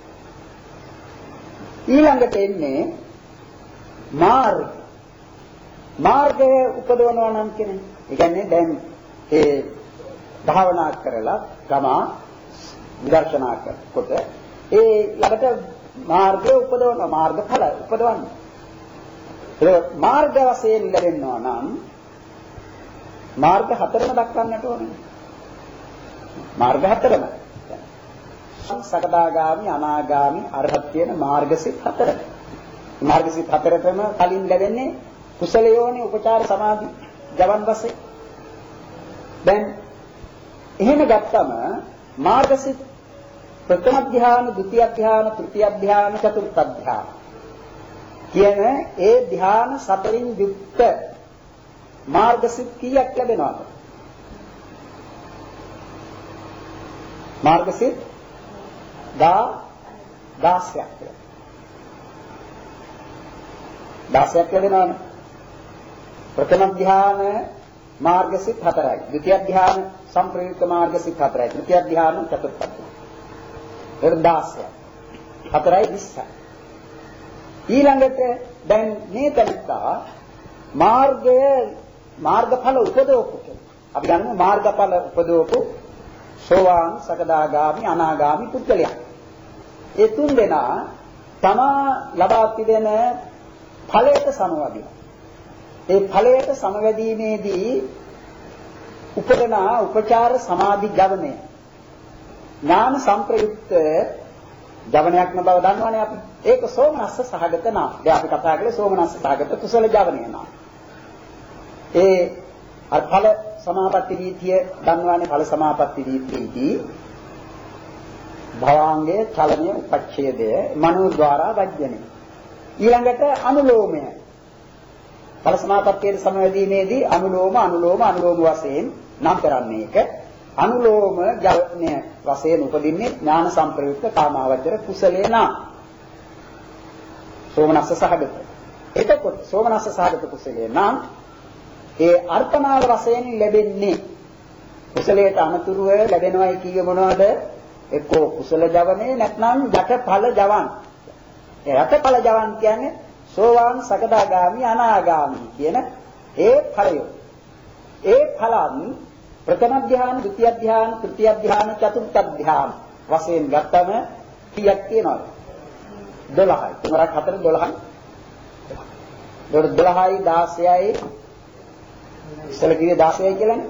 ඊළඟට එන්නේ මාර්ග. මාර්ගයේ උපදවනවා නම් කියන්නේ. ඒ කියන්නේ දැන් ඒ භාවනා කරලා තමා විදර්ශනා කරකොට ඒ ළඟට මාර්ගයේ උපදවන මාර්ගඵල උපදවන්නේ. ඒක මාර්ග වශයෙන් ලැබෙනවා නම් මාර්ග හතරම දක්වන්නට ඕනේ. මාර්ග හතරම. සකදාගාමි, අනාගාමි, අරහත් කියන මාර්ගසිත හතර. මාර්ගසිත හතරටම කලින් ලැබෙන්නේ කුසලයෝනේ උපචාර සමාධි ජවන් වශයෙන්. දැන් එහෙම ගත්තම මාර්ගසිත ප්‍රථම ධ්‍යාන, ဒုတိ ය ධ්‍යාන, තෘතිය ධ්‍යාන, චතුර්ථ ධ්‍යාන කියන ඒ ධ්‍යාන සතරින් යුක්ත මාර්ගසිත කීයක් ලැබෙනවද? මාර්ගසිත දාසයක් දාසයක් ලැබෙනවනේ. ප්‍රථම ධ්‍යාන මාර්ගසිත හතරයි. ဒုတိ ය ධ්‍යාන සම්ප්‍රයුක්ත මාර්ගසිත හතරයි. තෘතිය ධ්‍යාන චතුර්ථ ධ්‍යාන. ඒක දාසයක්. හතරයි විස්සයි. ඊළඟට දැන් මේ තනිකා මාර්ගය මාර්ගඵල උපදවපු කෙනෙක්. අපි ගන්න මාර්ගඵල උපදවපු සෝවාන්, සකදාගාමි, අනාගාමි පුද්ගලයා. ඒ තුන් දෙනා තමා ලබා තිබෙන ඵලයට සමවදිනවා. ඒ ඵලයට සමවැදීමේදී උපදන උපචාර සමාධි ජවනය ඥාන සංප්‍රයුක්ත ජවනයක්ම බව දන්නවනේ අපි. ඒක සෝමනස්ස සහගත නාම. දැන් අපි කතා කරලා සෝමනස්ස සහගත කුසල ජවනය නාම. ඒ අර ඵල සමාපatti රීතිය දන්නවනේ. ඵල සමාපatti රීතියේදී භවාංගයේ චලනය උපච්ඡේදය මනෝ ద్వාරා වජ්ජනය. ඊළඟට අනුලෝමය. ඵල සමාපත්තියේ සමවැදීමේදී අනුලෝම අනුලෝම අනුලෝම වශයෙන් නම් කරන්නේ එක. අනුලෝම ජවනය වශයෙන් උපදින්නේ ඥාන සංප්‍රයුක්ත කාමාවචර කුසලේ නාම. සෝමනස්ස සහගත. එතකොට සෝමනස්ස සහගත කුසලේ නාම ඒ අර්පණාව වශයෙන් ලැබෙන්නේ කුසලයට අනුතුරුව ලැබෙනවයි කියේ මොනවද? එක්කෝ කුසල ජවනේ නැත්නම් යටඵල ජවන්. ඒ යටඵල ජවන් කියන්නේ සෝවාන්, සකදාගාමි, අනාගාමි කියන ඒ ඵලය. ඒ ඵලන් ප්‍රථම ධ්‍යාන, ဒုတိ ය ධ්‍යාන, තෘතිය ධ්‍යාන, චතුර්ථ ධ්‍යාන වශයෙන් ගත්තම කීයක් තියෙනවද? දොළහයි. තුනක් හතර දොළහයි. දොළහයි දාසයයි ඉස්සල කිව්වේ දාසයයි කියලානේ.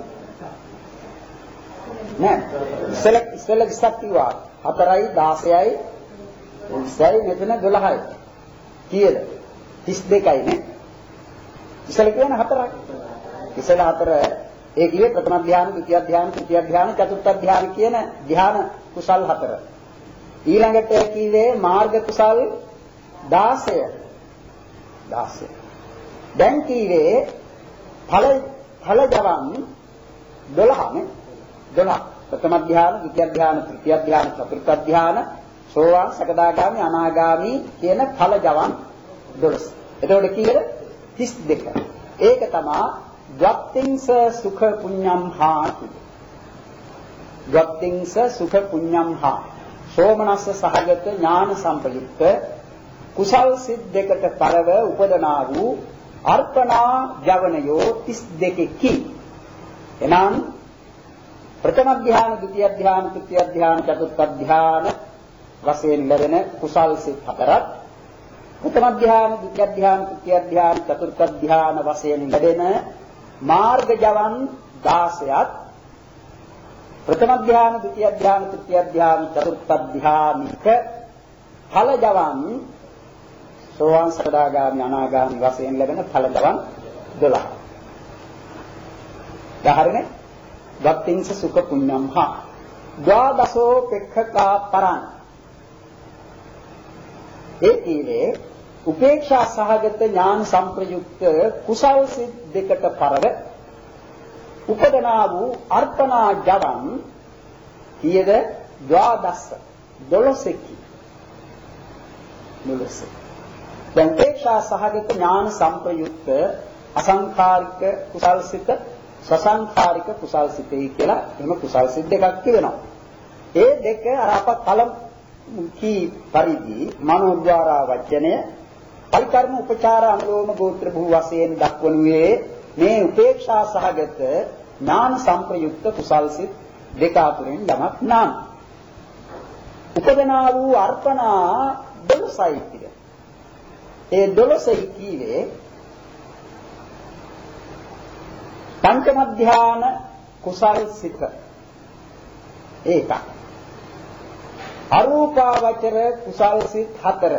නෑ. ඉස්සල ඉස්සල විස්සක් කිව්වා. හතරයි දාසයයි විස්සයි මෙතන දොළහයි. කීයද? තිස් දෙකයි නේ. ඉස්සල කියන්නේ හතරක්. ඉස්සල හතර ඒ කියේ ප්‍රථම ධ්‍යාන, ဒုတိ ය ධ්‍යාන, තෘතිය ධ්‍යාන, චතුර්ථ ධ්‍යාන කියන ධ්‍යාන කුසල් හතර. ඊළඟට කියේ මාර්ග කුසල් දාසය. දාසය. දැන් කියේ ඵල ඵල ජවන් දොළහ නේ. දොළහ. ප්‍රථම ධ්‍යාන, ဒုတိ ය ධ්‍යාන, තෘතිය ධ්‍යාන, චතුර්ථ ධ්‍යාන, සෝවාන්, සකදාගාමි, අනාගාමි කියන ඵල ජවන් දොළහ. එතකොට කීයද? තිස් දෙක. ඒක තමයි ද්වත්තිංස සුඛ පුඤ්ඤම් හාති. ද්වත්තිංස සුඛ පුඤ්ඤම් හා. සෝමනස්ස සහගත ඥාන සම්පයුක්ත කුසල් සිත් දෙකට පරව උපදනා වූ අර්පණා ජවනයෝ තිස් දෙකකි. එනම් ප්‍රථම ධ්‍යාන, ဒုတိ ය ධ්‍යාන, තෘතිය ධ්‍යාන, චතුර්ථ ධ්‍යාන වශයෙන් ලැබෙන කුසල් සිත් හතරක්. ප්‍රථම ධ්‍යාන, ဒုတိ ය ධ්‍යාන, තෘතිය ධ්‍යාන, චතුර්ථ ධ්‍යාන වශයෙන් ලැබෙන මාර්ග ජවන් දාසයත්. ප්‍රථම ධ්‍යාන, ဒုတိ ය ධ්‍යාන, තෘතිය ධ්‍යාන, චතුර්ථ ධ්‍යානික ඵල ජවන් සෝවාන්, සකදාගාමි, අනාගාමි වශයෙන් ලැබෙන ඵල ජවන් දොළහ. දහරනේ වත්තිංස සුඛ පුඤ්ඤම් හා ද්වාදසෝ පෙක්ඛකා පරං. ඒ කියන්නේ උපේක්ෂා සහගත ඥාන සංප්‍රයුක්ත කුසල් සිත් දෙකට පරව උපදනා වූ අර්පණා ජවන් කීයද? ද්වාදස දොළොසකි. දොළොස. දැන් උපේක්ෂා සහගත ඥාන සංප්‍රයුක්ත අසංඛාරික කුසල් සිත, සසංඛාරික කුසල් සිතයි කියලා එහෙම කුසල් සිත් දෙකක් කියනවා. ඒ දෙක අර අප කලම් කී පරිදි මනෝ ద్వාරා වචනය පරිකර්ම උපචාර අනුලෝම ගෝත්‍ර භූ වශයෙන් දක්වනුයේ මේ උපේක්ෂා සහගත ඥාන සංප්‍රයුක්ත කුසල් සිත් දෙක අතරින් යමක් නම් උපදනා වූ අර්පණා දොළොසයි කිය. ඒ දොළොසයි කීවේ පංචම ධ්‍යාන කුසල් සිත ඒක. අරූපාවචර කුසල් සිත් හතර.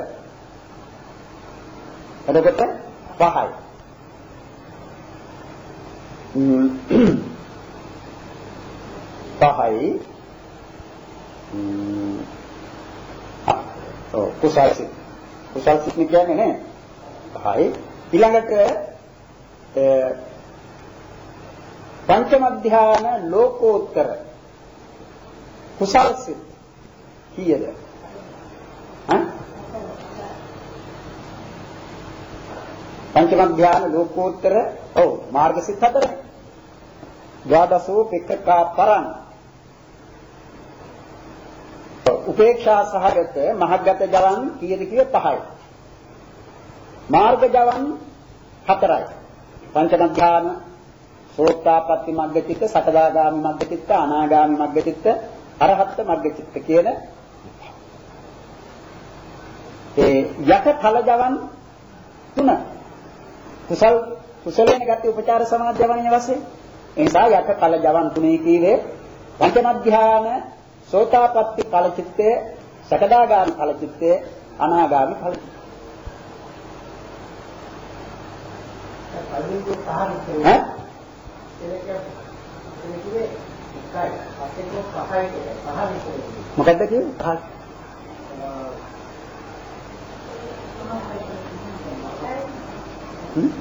එතකොට පහයි. පහයි ඔව් කුසල් සිත් කුසල් සිත් කියන්නේ නේ පහයි ඊළඟට පංචම ධ්‍යාන ලෝකෝත්තර කුසල් සිත් කීයද ඈ පංචම ධ්‍යාන ලෝකෝත්තර ඔව් මාර්ග සිත් හතරයි ද්වාදසෝ පික්ඛා පරං උපේක්ෂා සහගත මහග්ගත ජවන් කීයද කියේ පහයි මාර්ග ජවන් හතරයි පංචම ධ්‍යාන සෝතාපට්ටි මග්ගචිත්ත සකදාගාමි මග්ගචිත්ත අනාගාමි මග්ගචිත්ත අරහත් මග්ගචිත්ත කියන ඒ යට ඵල ජවන් තුන කුසල් කුසලයෙන් ගත උපචාර සමාධි ජවණිය වශයෙන් ඒ නිසා යට ඵල ජවන් තුනේ කීවේ පංචම ධ්‍යාන සෝතාපට්ටි ඵල චිත්තය සකදාගාමි ඵල චිත්තය අනාගාමි ඵල චිත්තය ඈ මොකද්ද කියන්නේ පහ හ්ම්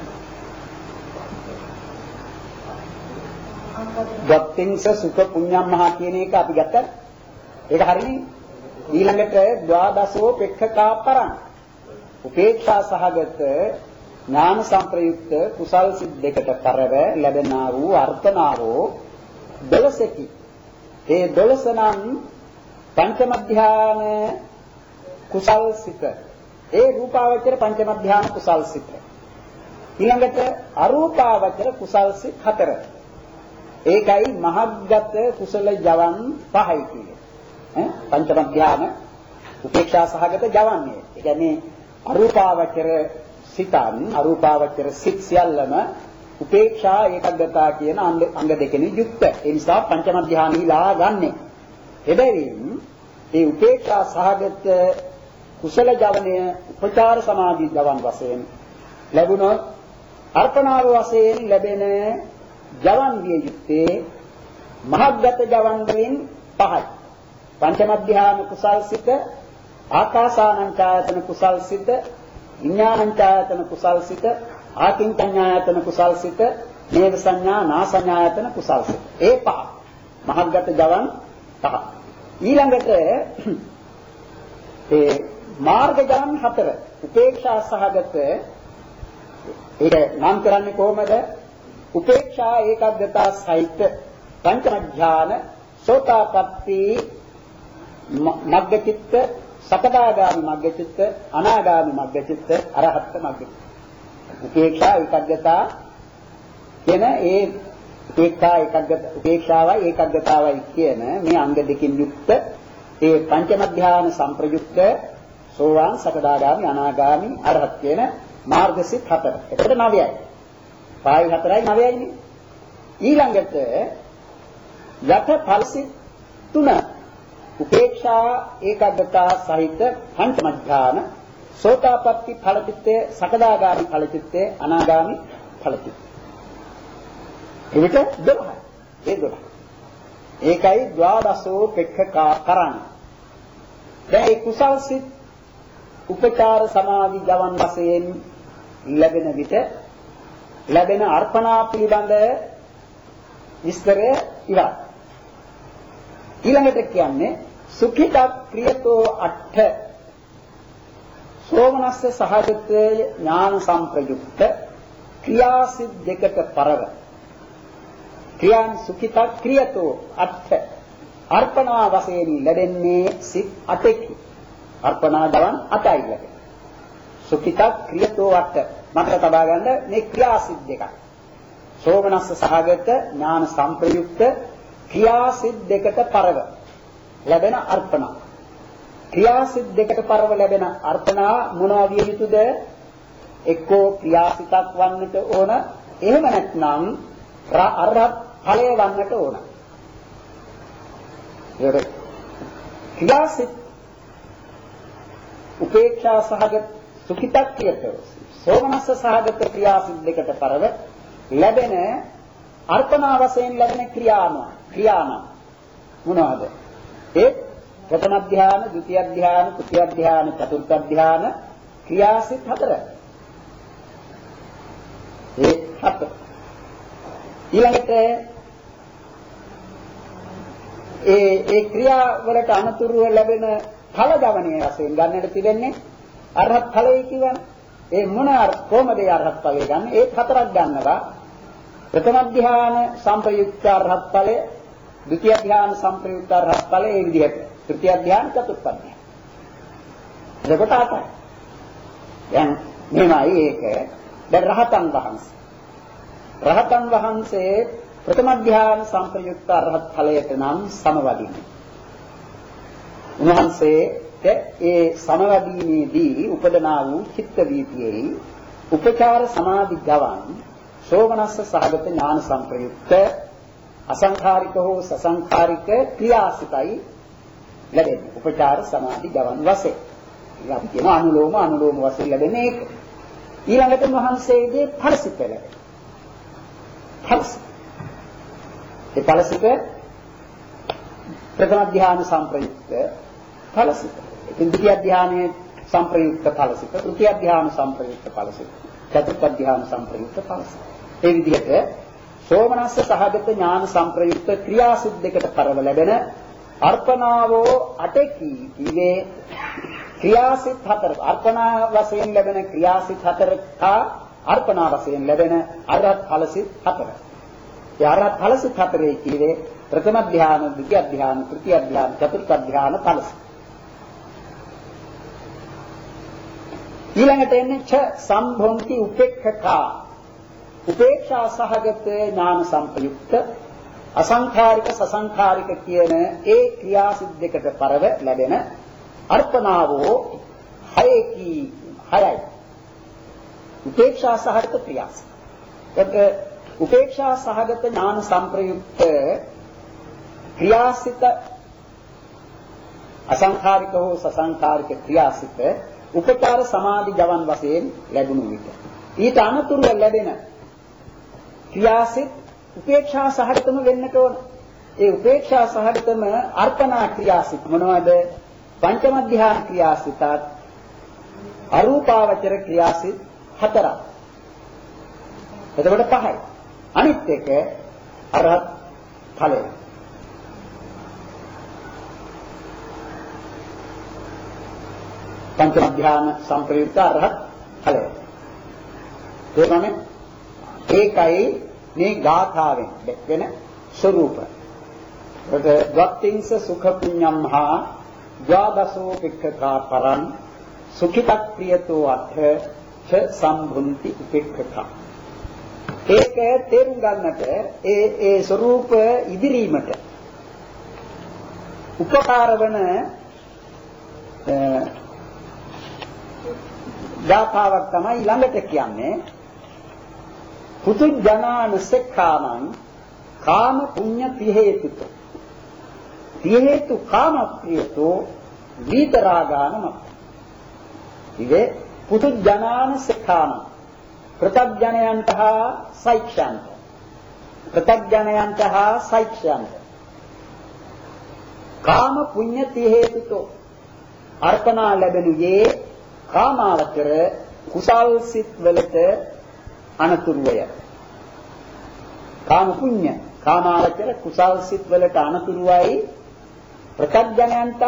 ගත්තිංස සුඛ පුඤ්ඤම් මහා කියන එක අපි ගත්තා ඒක හරිනේ ඊළඟට ද්වාදසෝ පෙක්ඛකා පරං උපේක්ෂා සහගත ඥාන සංප්‍රයුක්ත කුසල් සිත් දෙකට පරව ලැබෙනා වූ අර්ථනාවෝ දොළසකි. ඒ දොළස නම් පංචම ධ්‍යාන කුසල් සිත. ඒ රූපාවචර පංචම ධ්‍යාන කුසල් සිත. ඊළඟට අරූපාවචර කුසල් සිත් හතර. ඒකයි මහග්ගත කුසල ජවන් පහයි කියන්නේ. ඈ පංචම ධ්‍යාන උපේක්ෂා සහගත ජවන්නේ. ඒ කියන්නේ අරූපාවචර සිතන් අරූපාවචර සිත් සියල්ලම උපේක්ෂා ඒකග්ගතා කියන අංග දෙකෙන් යුක්ත. ඒ නිසා පංචම ධ්‍යානෙහිලා ගන්නෙ. එබැවින් මේ උපේක්ෂා සහගත කුසල ජවනය උපචාර සමාධි ජවන් වශයෙන් ලැබුණොත් අර්පණාව වශයෙන් ලැබෙන ජවන් විය යුත්තේ මහග්ගත ජවන් වලින් පහයි. පංචම ධ්‍යාන කුසල් සිත, ආකාසානං ඡායතන කුසල් සිත, විඥානං ඡායතන කුසල් සිත, ආකින්චඤ්ඤායතන කුසල් සිත, නේව සංඥා නාසඤ්ඤායතන කුසල් සිත. ඒ පහ. මහග්ගත ජවන් පහ. ඊළඟට ඒ මාර්ග ජවන් හතර. උපේක්ෂා සහගත ඒක නම් කරන්නේ කොහොමද? උපේක්ෂා ඒකග්ගතා සහිත පංචම ඥාන සෝතාපට්ටි මග්ගචිත්ත සකදාගාමි මග්ගචිත්ත අනාගාමි මග්ගචිත්ත අරහත් මග්ගචිත්ත උපේක්ෂා ඒකග්ගතා කියන ඒ උපේක්ෂා ඒකග්ගත උපේක්ෂාවයි ඒකග්ගතාවයි කියන මේ අංග දෙකින් යුක්ත ඒ පංචම ධ්‍යාන සංප්‍රයුක්ත සෝවාන් සකදාගාමි අනාගාමි අරහත් කියන මාර්ගසිත හතර. එතකොට නවයයි. පායි හතරයි නවයයිනේ. ඊළඟට යත ඵලසිත තුන උපේක්ෂා ඒකග්ගතා සහිත පංචම ඥාන සෝතාපට්ටි ඵලචිත්තේ සකදාගාමි ඵලචිත්තේ අනාගාමි ඵලචිත්තේ. එවිට දොළහයි. ඒ දොළහ. ඒකයි ද්වාදසෝ පෙක්ඛකා කරණ. දැන් ඒ කුසල් සිත් උපචාර සමාධි ජවන් වශයෙන් ලැබෙන විට ලැබෙන අර්පණා පිළිබඳ විස්තරය ඉවරයි. ඊළඟට කියන්නේ සුඛිත ක්‍රියතෝ අට්ඨ සෝමනස්ස සහගත ඥාන සංප්‍රයුක්ත ක්‍රියාසිත දෙකට පරව ක්‍රියාන් සුඛිත ක්‍රියතෝ අට්ඨ අර්පණා වශයෙන් ලැබෙන්නේ සිත් අටකි. අර්පණා දවන් අටයි ලැබෙන්නේ. සුඛිත ක්‍රියතෝ අට්ඨ මතක තබා ගන්න මේ ක්‍රියාසිත දෙකක්. සෝමනස්ස සහගත ඥාන සංප්‍රයුක්ත ක්‍රියාසිත දෙකට පරව ලැබෙන අර්පණා. ක්‍රියාසිත දෙකට පරව ලැබෙන අර්පණා මොනවා විය යුතුද? එක්කෝ ක්‍රියාසිතක් වන්නට ඕන, එහෙම නැත්නම් අරහත් ඵලය වන්නට ඕන. ඒක ක්‍රියාසිත උපේක්ෂා සහගත සුඛිත ක්‍රියතෝ සෝමනස්ස සහගත ක්‍රියාසිත දෙකට පරව ලැබෙන අර්පණා වශයෙන් ලැබෙන ක්‍රියාන ක්‍රියාන මොනවාද? ඒ ප්‍රථම ධ්‍යාන, ද්විතිය ධ්‍යාන, තෘතිය ධ්‍යාන, චතුර්ථ ධ්‍යාන ක්‍රියාසිත හතර. ඒ හතර. ඊළඟට ඒ ඒ ක්‍රියාවලට අනුතුරුව ලැබෙන ඵල ගමනේ වශයෙන් ගන්නට තිබෙන්නේ අරහත් ඵලය කියවනේ. ඒ මොන කොහොමද ඒ අරහත් ඵලය ගන්න? ඒ හතරක් ගන්නවා. ප්‍රථම ධ්‍යාන සංප්‍රයුක්ත අරහත් ඵලය, ද්විතිය ධ්‍යාන සංප්‍රයුක්ත අරහත් ඵලය ඒ විදිහට. තෘතිය ධ්‍යාන, චතුර්ථ ධ්‍යාන. එතකොට අටයි. දැන් මෙහෙමයි ඒක. දැන් රහතන් වහන්සේ. රහතන් වහන්සේ ප්‍රථම ධ්‍යාන සංප්‍රයුක්ත අරහත් ඵලයට නම් සමවදින්නේ. උන්වහන්සේට ඒ සමවදීමේදී උපදනා වූ චිත්ත වීතියේ උපචාර සමාධි ගවන් සෝමනස්ස සහගත ඥාන සංප්‍රයුක්ත අසංඛාරික හෝ සසංඛාරික ක්‍රියාසිතයි ලැබෙන්නේ. උපචාර සමාධි ගවන් වශයෙන්. ඒක අපි කියන අනුලෝම අනුලෝම වශයෙන් ලැබෙන එක. ඊළඟට උන්වහන්සේගේ ඵලසිත ලැබෙනවා. ඵලසිත. ඒ ඵලසිත ප්‍රථම ධ්‍යාන සංප්‍රයුක්ත ඵලසිත. ඉතින් ද්විතිය ධ්‍යානයේ සංප්‍රයුක්ත ඵලසිත, තෘතිය ධ්‍යාන සංප්‍රයුක්ත ඵලසිත, චතුර්ථ ධ්‍යාන සංප්‍රයුක්ත ඵලසිත. ඒ විදිහට සෝමනස්ස සහගත ඥාන සංප්‍රයුක්ත ක්‍රියාසිත දෙකට පරව ලැබෙන අර්පණාවෝ අටකී කිවේ ක්‍රියාසිත හතර. අර්පණා වශයෙන් ලැබෙන ක්‍රියාසිත හතර හා අර්පණා වශයෙන් ලැබෙන අරහත් ඵලසිත හතර. ඒ අරහත් ඵලසිත හතරේ කිවේ ප්‍රථම ධ්‍යාන, ද්විතිය ධ්‍යාන, තෘතිය ධ්‍යාන, චතුර්ථ ධ්‍යාන ඵලසිත. ඊළඟට එන්නේ ච සම්භොන්ති උපේක්ඛා. උපේක්ෂා සහගත ඥාන සංප්‍රයුක්ත අසංඛාරික සසංඛාරික කියන ඒ ක්‍රියාසිත දෙකට පරව ලැබෙන අර්පණාවෝ හයකි හයයි. උපේක්ෂා සහගත ක්‍රියාසිත. ඒක උපේක්ෂා සහගත ඥාන සංප්‍රයුක්ත ක්‍රියාසිත අසංඛාරික හෝ සසංඛාරික ක්‍රියාසිත උපචාර සමාධි ජවන් වශයෙන් ලැබුණු විට ඊට අනුතුරුව ලැබෙන ක්‍රියාසිත උපේක්ෂා සහගතම වෙන්නට ඕන. ඒ උපේක්ෂා සහගතම අර්පණා ක්‍රියාසිත මොනවද? පංචම ධ්‍යාන ක්‍රියාසිතත් අරූපාවචර ක්‍රියාසිත හතරක්. එතකොට පහයි. අනිත් එක අරහත් ඵලය. පංචම ධ්‍යාන සංප්‍රයුක්ත අරහත් ඵලය. තේරුණානේ? ඒකයි මේ ගාථාවෙන් දැක්වෙන ස්වરૂප. ඒකට ද්වත්තිංස සුඛ පුඤ්ඤම්හා ද්වාදසෝ පික්ඛා පරං සුඛිතක් ප්‍රියතෝ අත්ථ ච සම්භුන්ති උපේක්ඛා. ඒක තේරුම් ගන්නට ඒ ඒ ස්වરૂප ඉදිරීමට උපකාර වන ගාථාවක් තමයි ළඟට කියන්නේ. පුතුජනාන සෙක්ඛානං කාම පුඤ්ඤ තිහේතුත තිහේතු කාම ප්‍රියතෝ විතරාගාන මත. ඉවේ පුතුජනාන සෙක්ඛානං ප්‍රත්‍යඥයන්ට හා සෛක්ෂාන්ත ප්‍රත්‍යඥයන්ට හා සෛක්ෂාන්ත කාම පුඤ්ඤ තිහේතුතෝ අර්පණා ලැබෙනුයේ කාමාවචර කුසල් සිත් වලට අනතුරුය. කාම පුඤ්ඤ කාමාවචර කුසල් සිත් වලට අනතුරුයි ප්‍රත්‍යඥයන්ටත්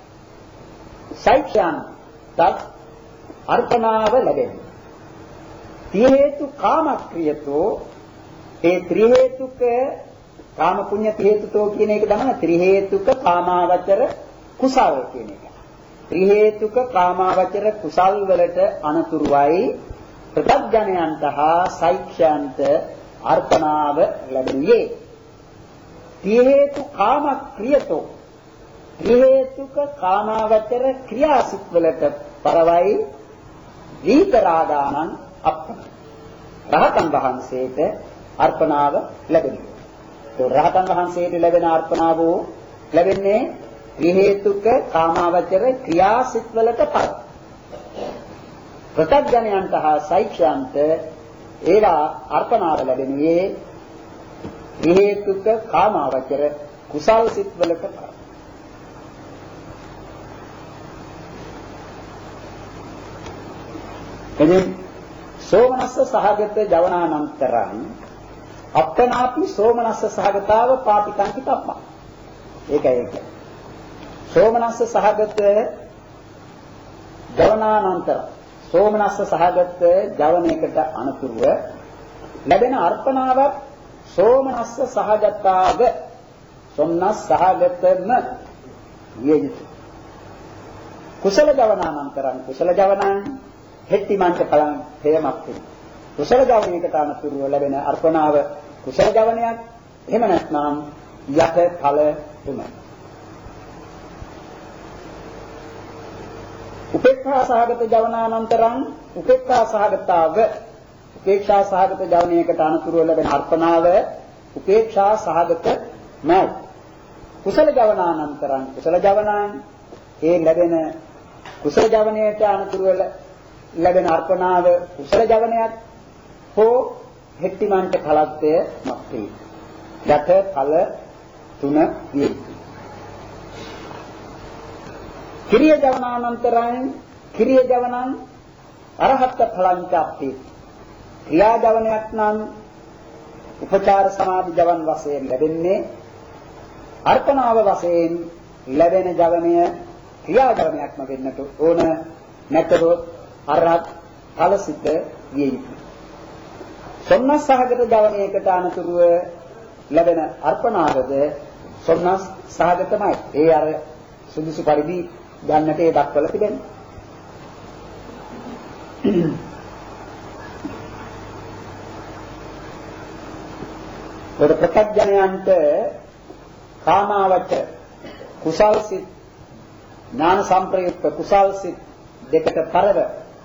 සෛක්ෂාන්තත් අර්පණාව ලැබෙන්නේ. ත්‍රි හේතු කාමක්‍රියතෝ ඒ ත්‍රි හේතුක කාම පුඤ්ඤ ත්‍රි හේතුතෝ කියන එක තමයි ත්‍රි හේතුක කාමාවචර කුසල් කියන එක. ත්‍රි හේතුක කාමාවචර කුසල් වලට අනතුරුයි ප්‍රත්‍යඥයන්ට හා සෛක්ෂාන්ත අර්පණාව ලැබුවේ. ත්‍රි හේතු කාමක්‍රියතෝ ත්‍රි හේතුක කාමාවචර ක්‍රියාසිත වලට පරවයි විතරාගානං අප්පන. රහතන් වහන්සේට අර්පණාව ලැබෙනවා. ඒ රහතන් වහන්සේට ලැබෙන අර්පණාව ලැබෙන්නේ ත්‍රි හේතුක කාමාවචර ක්‍රියාසිත වලට පර. ප්‍රත්‍යඥයන්ට හා සෛක්ෂාන්ත ඒවා අර්පණාව ලැබෙන්නේ ත්‍රි හේතුක කාමාවචර කුසල් සිත් වලට පරම. එදින් සෝමනස්ස සහගත ජවනානන්තරං අප්පනාපි සෝමනස්ස සහගතාව පාටිකං කිතප්පා. ඒකයි ඒක. සෝමනස්ස සහගත ජවනානන්තර සෝමනස්ස සහගත ජවනයකට අනුතුරුව ලැබෙන අර්පණාවක් සෝමනස්ස සහගතාව සොම්නස් සහගතම විය යුතුය. කුසල ජවනානන්තරං කුසල ජවනං හෙට්ටිමන්ත ඵලං හේමක් වේ. කුසල ජවනයකට අනුතුරුව ලැබෙන අර්පණාව කුසල ජවනයක්. එහෙම නැත්නම් යත ඵල තුනයි. උපේක්ඛා සහගත ජවනානන්තරං උපේක්ඛා සහගතාව උපේක්ෂා සහගත ජවනයකට අනුතුරුව ලැබෙන අර්පණාව උපේක්ෂා සහගත නැත්. කුසල ජවනානන්තරං කුසල ජවනං ඒ ලැබෙන කුසල ජවනයට අනුතුරුව ලැබෙන අර්පණාව කුසල ජවනයක් හෝ හෙට්ටිමන්ත ඵලත්වය මක්වේ. යත ඵල තුන විය. කිරිය ජවනානන්තරං කිරිය ජවනං අරහත් ඵලං චාප්ති. ක්‍රියා ජවනයක් නම් උපචාර සමාධි ජවන් වශයෙන් ලැබෙන්නේ අර්පණාව වශයෙන් ලැබෙන ජවනය ක්‍රියා ජවනයක්ම වෙන්නට ඕන. නැත්නම් අරහත් ඵලසිත විය යුතුයි. සොම්නස් සහගත ජවනයකට අනුතුරුව ලැබෙන අර්පණාවද සොම්නස් සහගතමයි. ඒ අර සුදුසු පරිදි ගන්නට ඒ දක්වලා තිබෙනවා. වල ප්‍රත්‍යඥයන්ට කාමාවච කුසල් සිත් ඥාන සම්ප්‍රයුක්ත කුසල් සිත් දෙකට පරව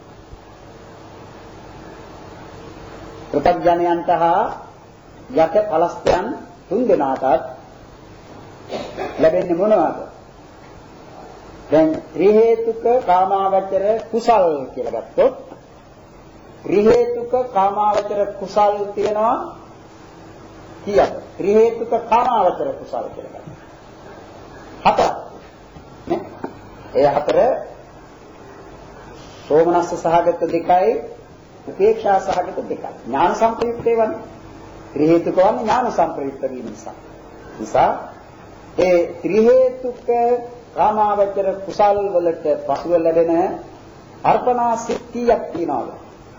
ප්‍රත්‍යඥයන්ට හා යක ඵලස්තයන් තුන් දෙනාටත් ලැබෙන්නේ මොනවාද? දැන් ත්‍රි හේතුක කාමාවචර කුසල් කියලා ගත්තොත් ත්‍රි හේතුක කාමාවචර කුසල් තියෙනවා කීයද? ත්‍රි හේතුක කාමාවචර කුසල් කියලා ගත්තා. හතරක් නේ? ඒ හතර සෝමනස්ස සහගත දෙකයි උපේක්ෂා සහගත දෙකයි. ඥාන සම්ප්‍රයුක්ත ඒවා ත්‍රි හේතුක වන්නේ ඥාන සම්ප්‍රයුක්ත වීම නිසා. නිසා ඒ ත්‍රි හේතුක කාමාවචර කුසල් වලට පසුව ලැබෙන අර්පණා සිද්ධියක් තියනවා.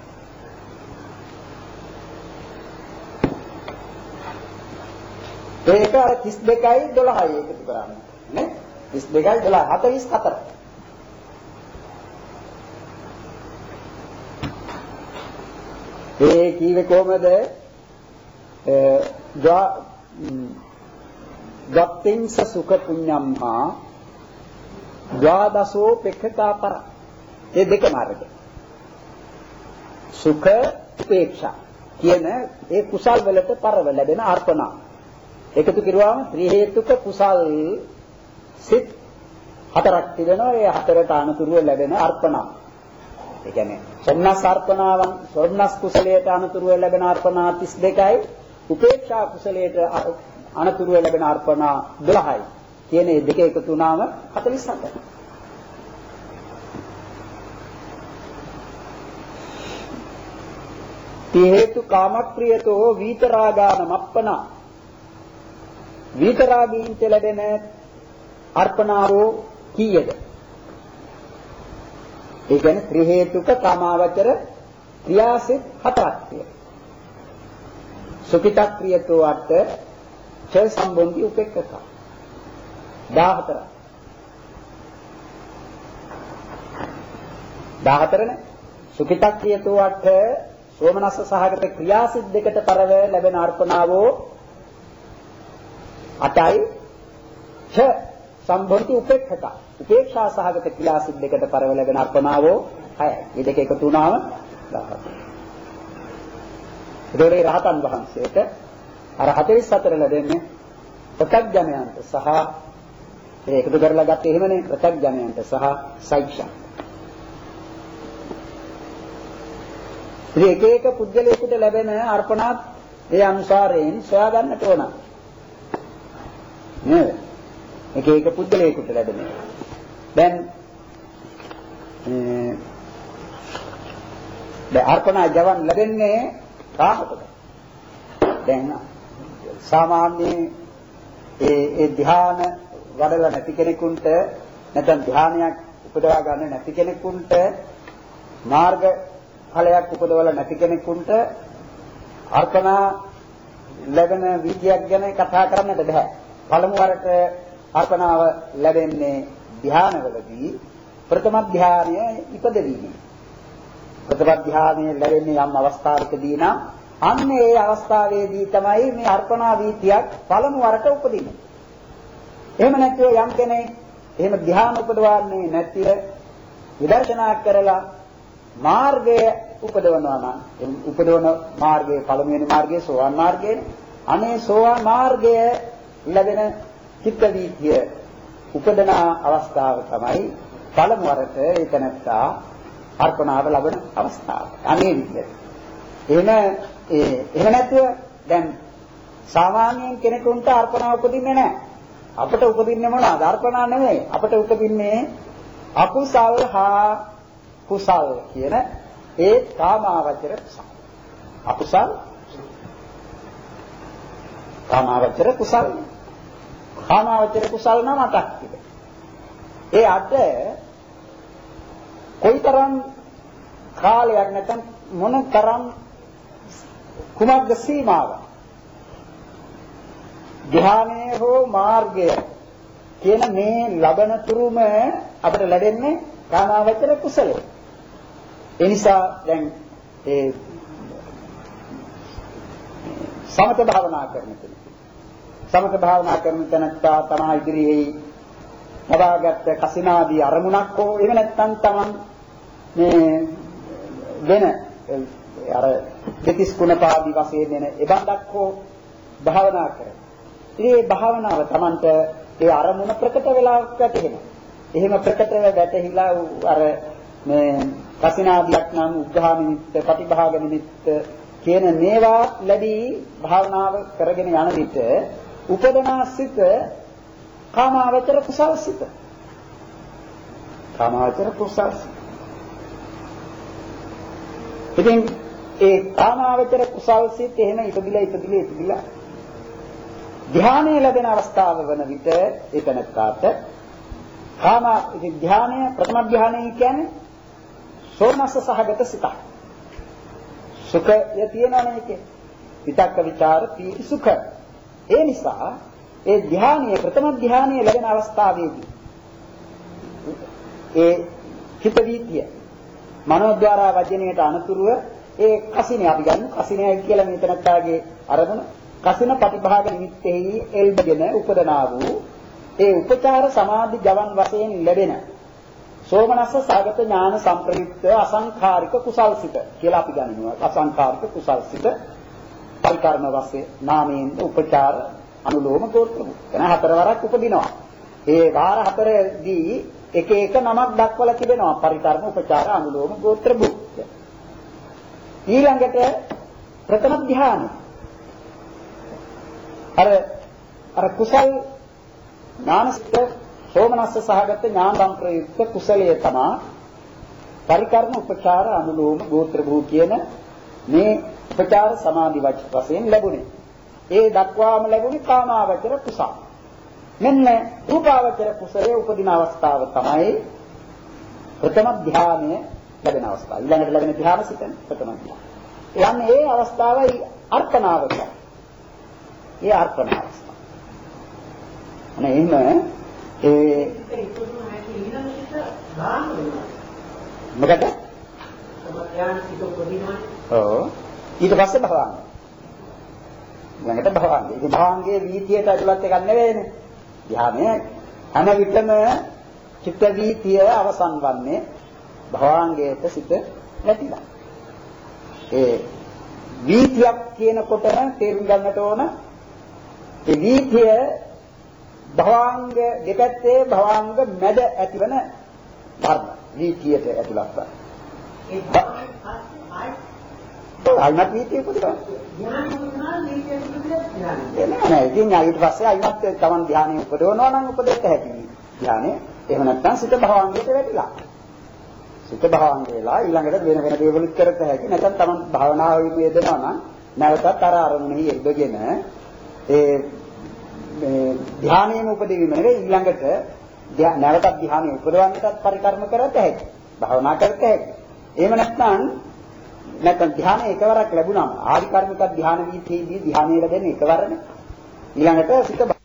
ඒක අර තිස් දෙකයි දොළහයි එකතු කරන්නේ නේ? තිස් දෙකයි දොළහ හතළිස් හතර. ඒ කීවේ කොහමද? ගත්තින්ස සුඛ පුඤ්ඤම්හා ද්වාදසෝ පෙක්ඛතා පර. මේ දෙක මාර්ගය. සුඛ උපේක්ෂා කියන ඒ කුසල් වලට පරව ලැබෙන අර්පණා එකතු කරුවාම ත්‍රි හේතුක කුසල් සිත් හතරක් තිබෙනවා. ඒ හතරට අනුතුරුව ලැබෙන අර්පණා. ඒ කියන්නේ සොම්නස් අර්පණාවන් සොම්නස් කුසලයට අනුතුරුව ලැබෙන අර්පණා තිස් දෙකයි උපේක්ෂා කුසලයට අනුතුරුව ලැබෙන අර්පණා දොළහයි. කියන මේ දෙක එකතු වුණාම හතළිස් හතයි. ති හේතු කාමක්‍රියතෝ විතරාගාන මප්පනා විතරාගීන්ට ලැබෙන අර්පණාවෝ කීයද? ඒ කියන්නේ ත්‍රි හේතුක කාමාවචර ක්‍රියාසිත හතරක් තියෙනවා. සුඛිතක්‍රියතෝ අට ච සම්බොන්ති උපේක්ඛක දහහතරක්. දහහතරනේ සුඛිතක්‍රියතෝ අට සෝමනස්ස සහගත ක්‍රියාසිත දෙකට පරව ලැබෙන අර්පණාවෝ අටයි ඡ සම්බොන්ති උපේක්ඛක උපේක්ෂා සහගත ක්‍රියාසිත දෙකට පරව ලැබෙන අර්පණාවෝ හයයි. මේ දෙක එකතු වුණාම දහහතරයි. ඒතරේ රහතන් වහන්සේට අර හතළිස් හතර ලැබෙන්නේ ප්‍රත්‍යඥයන්ට සහ ඒක එකතු කරලා ගත්තේ එහෙමනේ ප්‍රත්‍යඥයන්ට සහ සයික්ෂා. ඉතින් එක එක පුද්ගලයෙකුට ලැබෙන අර්පණාත් ඒ අනුසාරයෙන් සොයා ගන්නට ඕන. නේද? එක එක පුද්ගලයෙකුට ලැබෙන. දැන් දැන් අර්පණා ජවන් ලැබෙන්නේ කාටද? දැන් සාමාන්‍ය ඒ ඒ ධ්‍යාන වඩලා නැති කෙනෙකුට නැත්නම් ධ්‍යානයක් උපදවා ගන්න නැති කෙනෙකුට මාර්ග ඵලයක් උපදවලා නැති කෙනෙකුට අර්පණා ලැබෙන විදියක් ගැන කතා කරන්නට බෑ. පළමු වරට අර්පණාව ලැබෙන්නේ ධ්‍යානවලදී ප්‍රථම ධ්‍යානය ඉපදෙන්නේ. ප්‍රථම ධ්‍යානය ලැබෙන්නේ යම් අවස්ථාවකදී නම් අන්න ඒ අවස්ථාවේදී තමයි මේ අර්පණා වීතියක් පළමු වරට උපදින්නේ. එහෙම නැත්නම් යම් කෙනෙක් එහෙම ධ්‍යාන උපදවන්නේ නැතිව විදර්ශනා කරලා මාර්ගය උපදවනවා නම් උපදවන මාර්ගයේ පළමුවෙනි මාර්ගය සෝවාන් මාර්ගයනේ. අනේ සෝවාන් මාර්ගය ලැබෙන චිත්ත වීතිය උපදන අවස්ථාව තමයි පළමු වරට ඒකනත්තා අර්පණාව ලබන අවස්ථාව. අනේ විදිහට. එහෙම ඒ එහෙම නැතුව දැන් සාමාන්‍යයෙන් කෙනෙකුට අර්පණාව උපදින්නේ නැහැ. අපිට උපදින්නේ මොනවාද? අර්පණා නෙවෙයි. අපිට උපදින්නේ අකුසල් හා කුසල් කියන ඒ කාමාවචර කුසල්. අකුසල් කාමාවචර කුසල්. කාමාවචර කුසල් නම් අටක් තිබෙනවා. ඒ අට කොයිතරම් කාලයක් නැත්නම් මොනතරම් කුමක්ද සීමාව? ධ්‍යානයේ හෝ මාර්ගය කියන මේ ලබන තුරුම අපිට ලැබෙන්නේ කාමාවචර කුසලය. ඒ නිසා දැන් ඒ සමත භාවනා කරන කෙනෙක් සමත භාවනා කරන තැනත්තා තමයි ඉදිරියේ ලබාගත් කසිනාදී අරමුණක් හෝ එහෙම නැත්නම් තමන් මේ වෙන අර දෙතිස් ගුණපාදී වශයෙන් වෙන එබඳක් හෝ භාවනා කරන. ඉතින් මේ භාවනාව තමන්ට ඒ අරමුණ ප්‍රකට වෙලාවක් වැටෙනවා. එහෙම ප්‍රකටව වැටහිලා අර මේ කසිනාදියක් නම් උද්ධා නිමිත්ත, ප්‍රතිභාග නිමිත්ත කියන මේවා ලැබී භාවනාව කරගෙන යන විට උපදනාසිත කාමාවචර කුසල්සිත. කාමාවචර කුසල්සිත. ඉතින් ඒ කාමාවචර කුසල්සිත එහෙම ඉපදිලා ඉපදිලා ඉපදිලා ධ්‍යානය ලැබෙන අවස්ථාව වන විට ඒකනකාට කාම ධ්‍යානය ප්‍රථම ධ්‍යානය කියන්නේ සෝමනස්ස සහගත සිතක්. සුඛය තියෙනවනේ ඒකේ. විතක්ක ਵਿਚාර පීති සුඛ. ඒ නිසා ඒ ධ්‍යානයේ ප්‍රථම ධ්‍යානයේ ලැබෙන අවස්ථාවේදී ඒ චිත්ත වීතිය මනෝද්වාරා වචනයට අනුතුරුව ඒ කසිනේ අපි ගන්න කසිනේ කියලා මෙතනත්තාගේ අරමුණ කසින ප්‍රතිභාග නිමිත්තෙහි එල්බගෙන උපදනා වූ ඒ උපචාර සමාධි ජවන් වශයෙන් ලැබෙන සෝමනස්ස සාගත ඥාන සම්ප්‍රයුක්ත අසංඛාරික කුසල්සිත කියලා අපි ගන්නවා. අසංඛාරික කුසල්සිත පරිකර්ම වශයෙන් නාමයෙන් උපචාර අනුලෝම ගෝත්‍ර එන හතරවරක් උපදිනවා. ඒ වාර හතරදී එක එක නමක් දක්වලා තිබෙනවා. පරිකර්ම උපචාර අනුලෝම ගෝත්‍ර බුක්. ඊළඟට ප්‍රථම ධ්‍යාන. අර අර කුසල් ඥානසිත සෝමනස්ස සහගත ඥාන සම්ප්‍රයුක්ත කුසලයේ තමා පරිකර්ම උපචාර අනුලෝම ගෝත්‍ර භූ කියන මේ උපචාර සමාධි වශයෙන් ලැබුණේ. ඒ දක්වාම ලැබුණේ කාමාවචර කුසල. මෙන්න රූපාවචර කුසලයේ උපදින අවස්ථාව තමයි ප්‍රථම ධ්‍යානය ලැබෙන අවස්ථාව. ඊළඟට ලැබෙන ධ්‍යාන සිතන ප්‍රථම ධ්‍යාන. යන්නේ ඒ අවස්ථාවයි අර්පණාවක. ඒ අර්පණ අවස්ථාව. අනේ එහෙම ඒ මොකද? ඔව් ඊට පස්සේ භවංග. ඊළඟට භවංග. ඉතින් භවංගයේ වීතියට ඇතුළත් එකක් නෙවෙයිනේ. ධ්‍යානය හැම විටම චිත්ත වීතිය අවසන් වන්නේ භවංගයට සිට නැතිලා. ඒ වීතියක් කියනකොටම තේරුම් ගන්නට ඕන ඒ වීතිය භවංග දෙපැත්තේ භවංග මැද ඇතිවන ධර්ම වීතියට ඇතුළත් අයිමත් වීතිය උපදිනවා. නෑ ඉතින් ඊට පස්සේ අයිමත් තමන් ධානය උපදවනවා නම් උපදෙත් හැකි. ධානය එහෙම නැත්නම් සිත භවංගයට වැටිලා. සිත භවංග වෙලා ඊළඟට වෙන වෙන දේවලුත් කරත හැකි. නැත්නම් තමන් භාවනාවේ යෙදෙනවා නම් නැවතත් අර අරමුණෙහි යෙදගෙන ඒ මේ ධානයම උපදෙවීම නෙවෙයි ඊළඟට නැවතත් ධානය උපදවන්නටත් පරිකර්ම කරත හැකි. භාවනා කරත හැකි. එහෙම නැත්නම් නැත්නම් ධානය එකවරක් ලැබුණාම ආදි කර්මික ධාන වීතියේදී ධානය ලැබෙන්නේ එකවරනේ. ඊළඟට සිත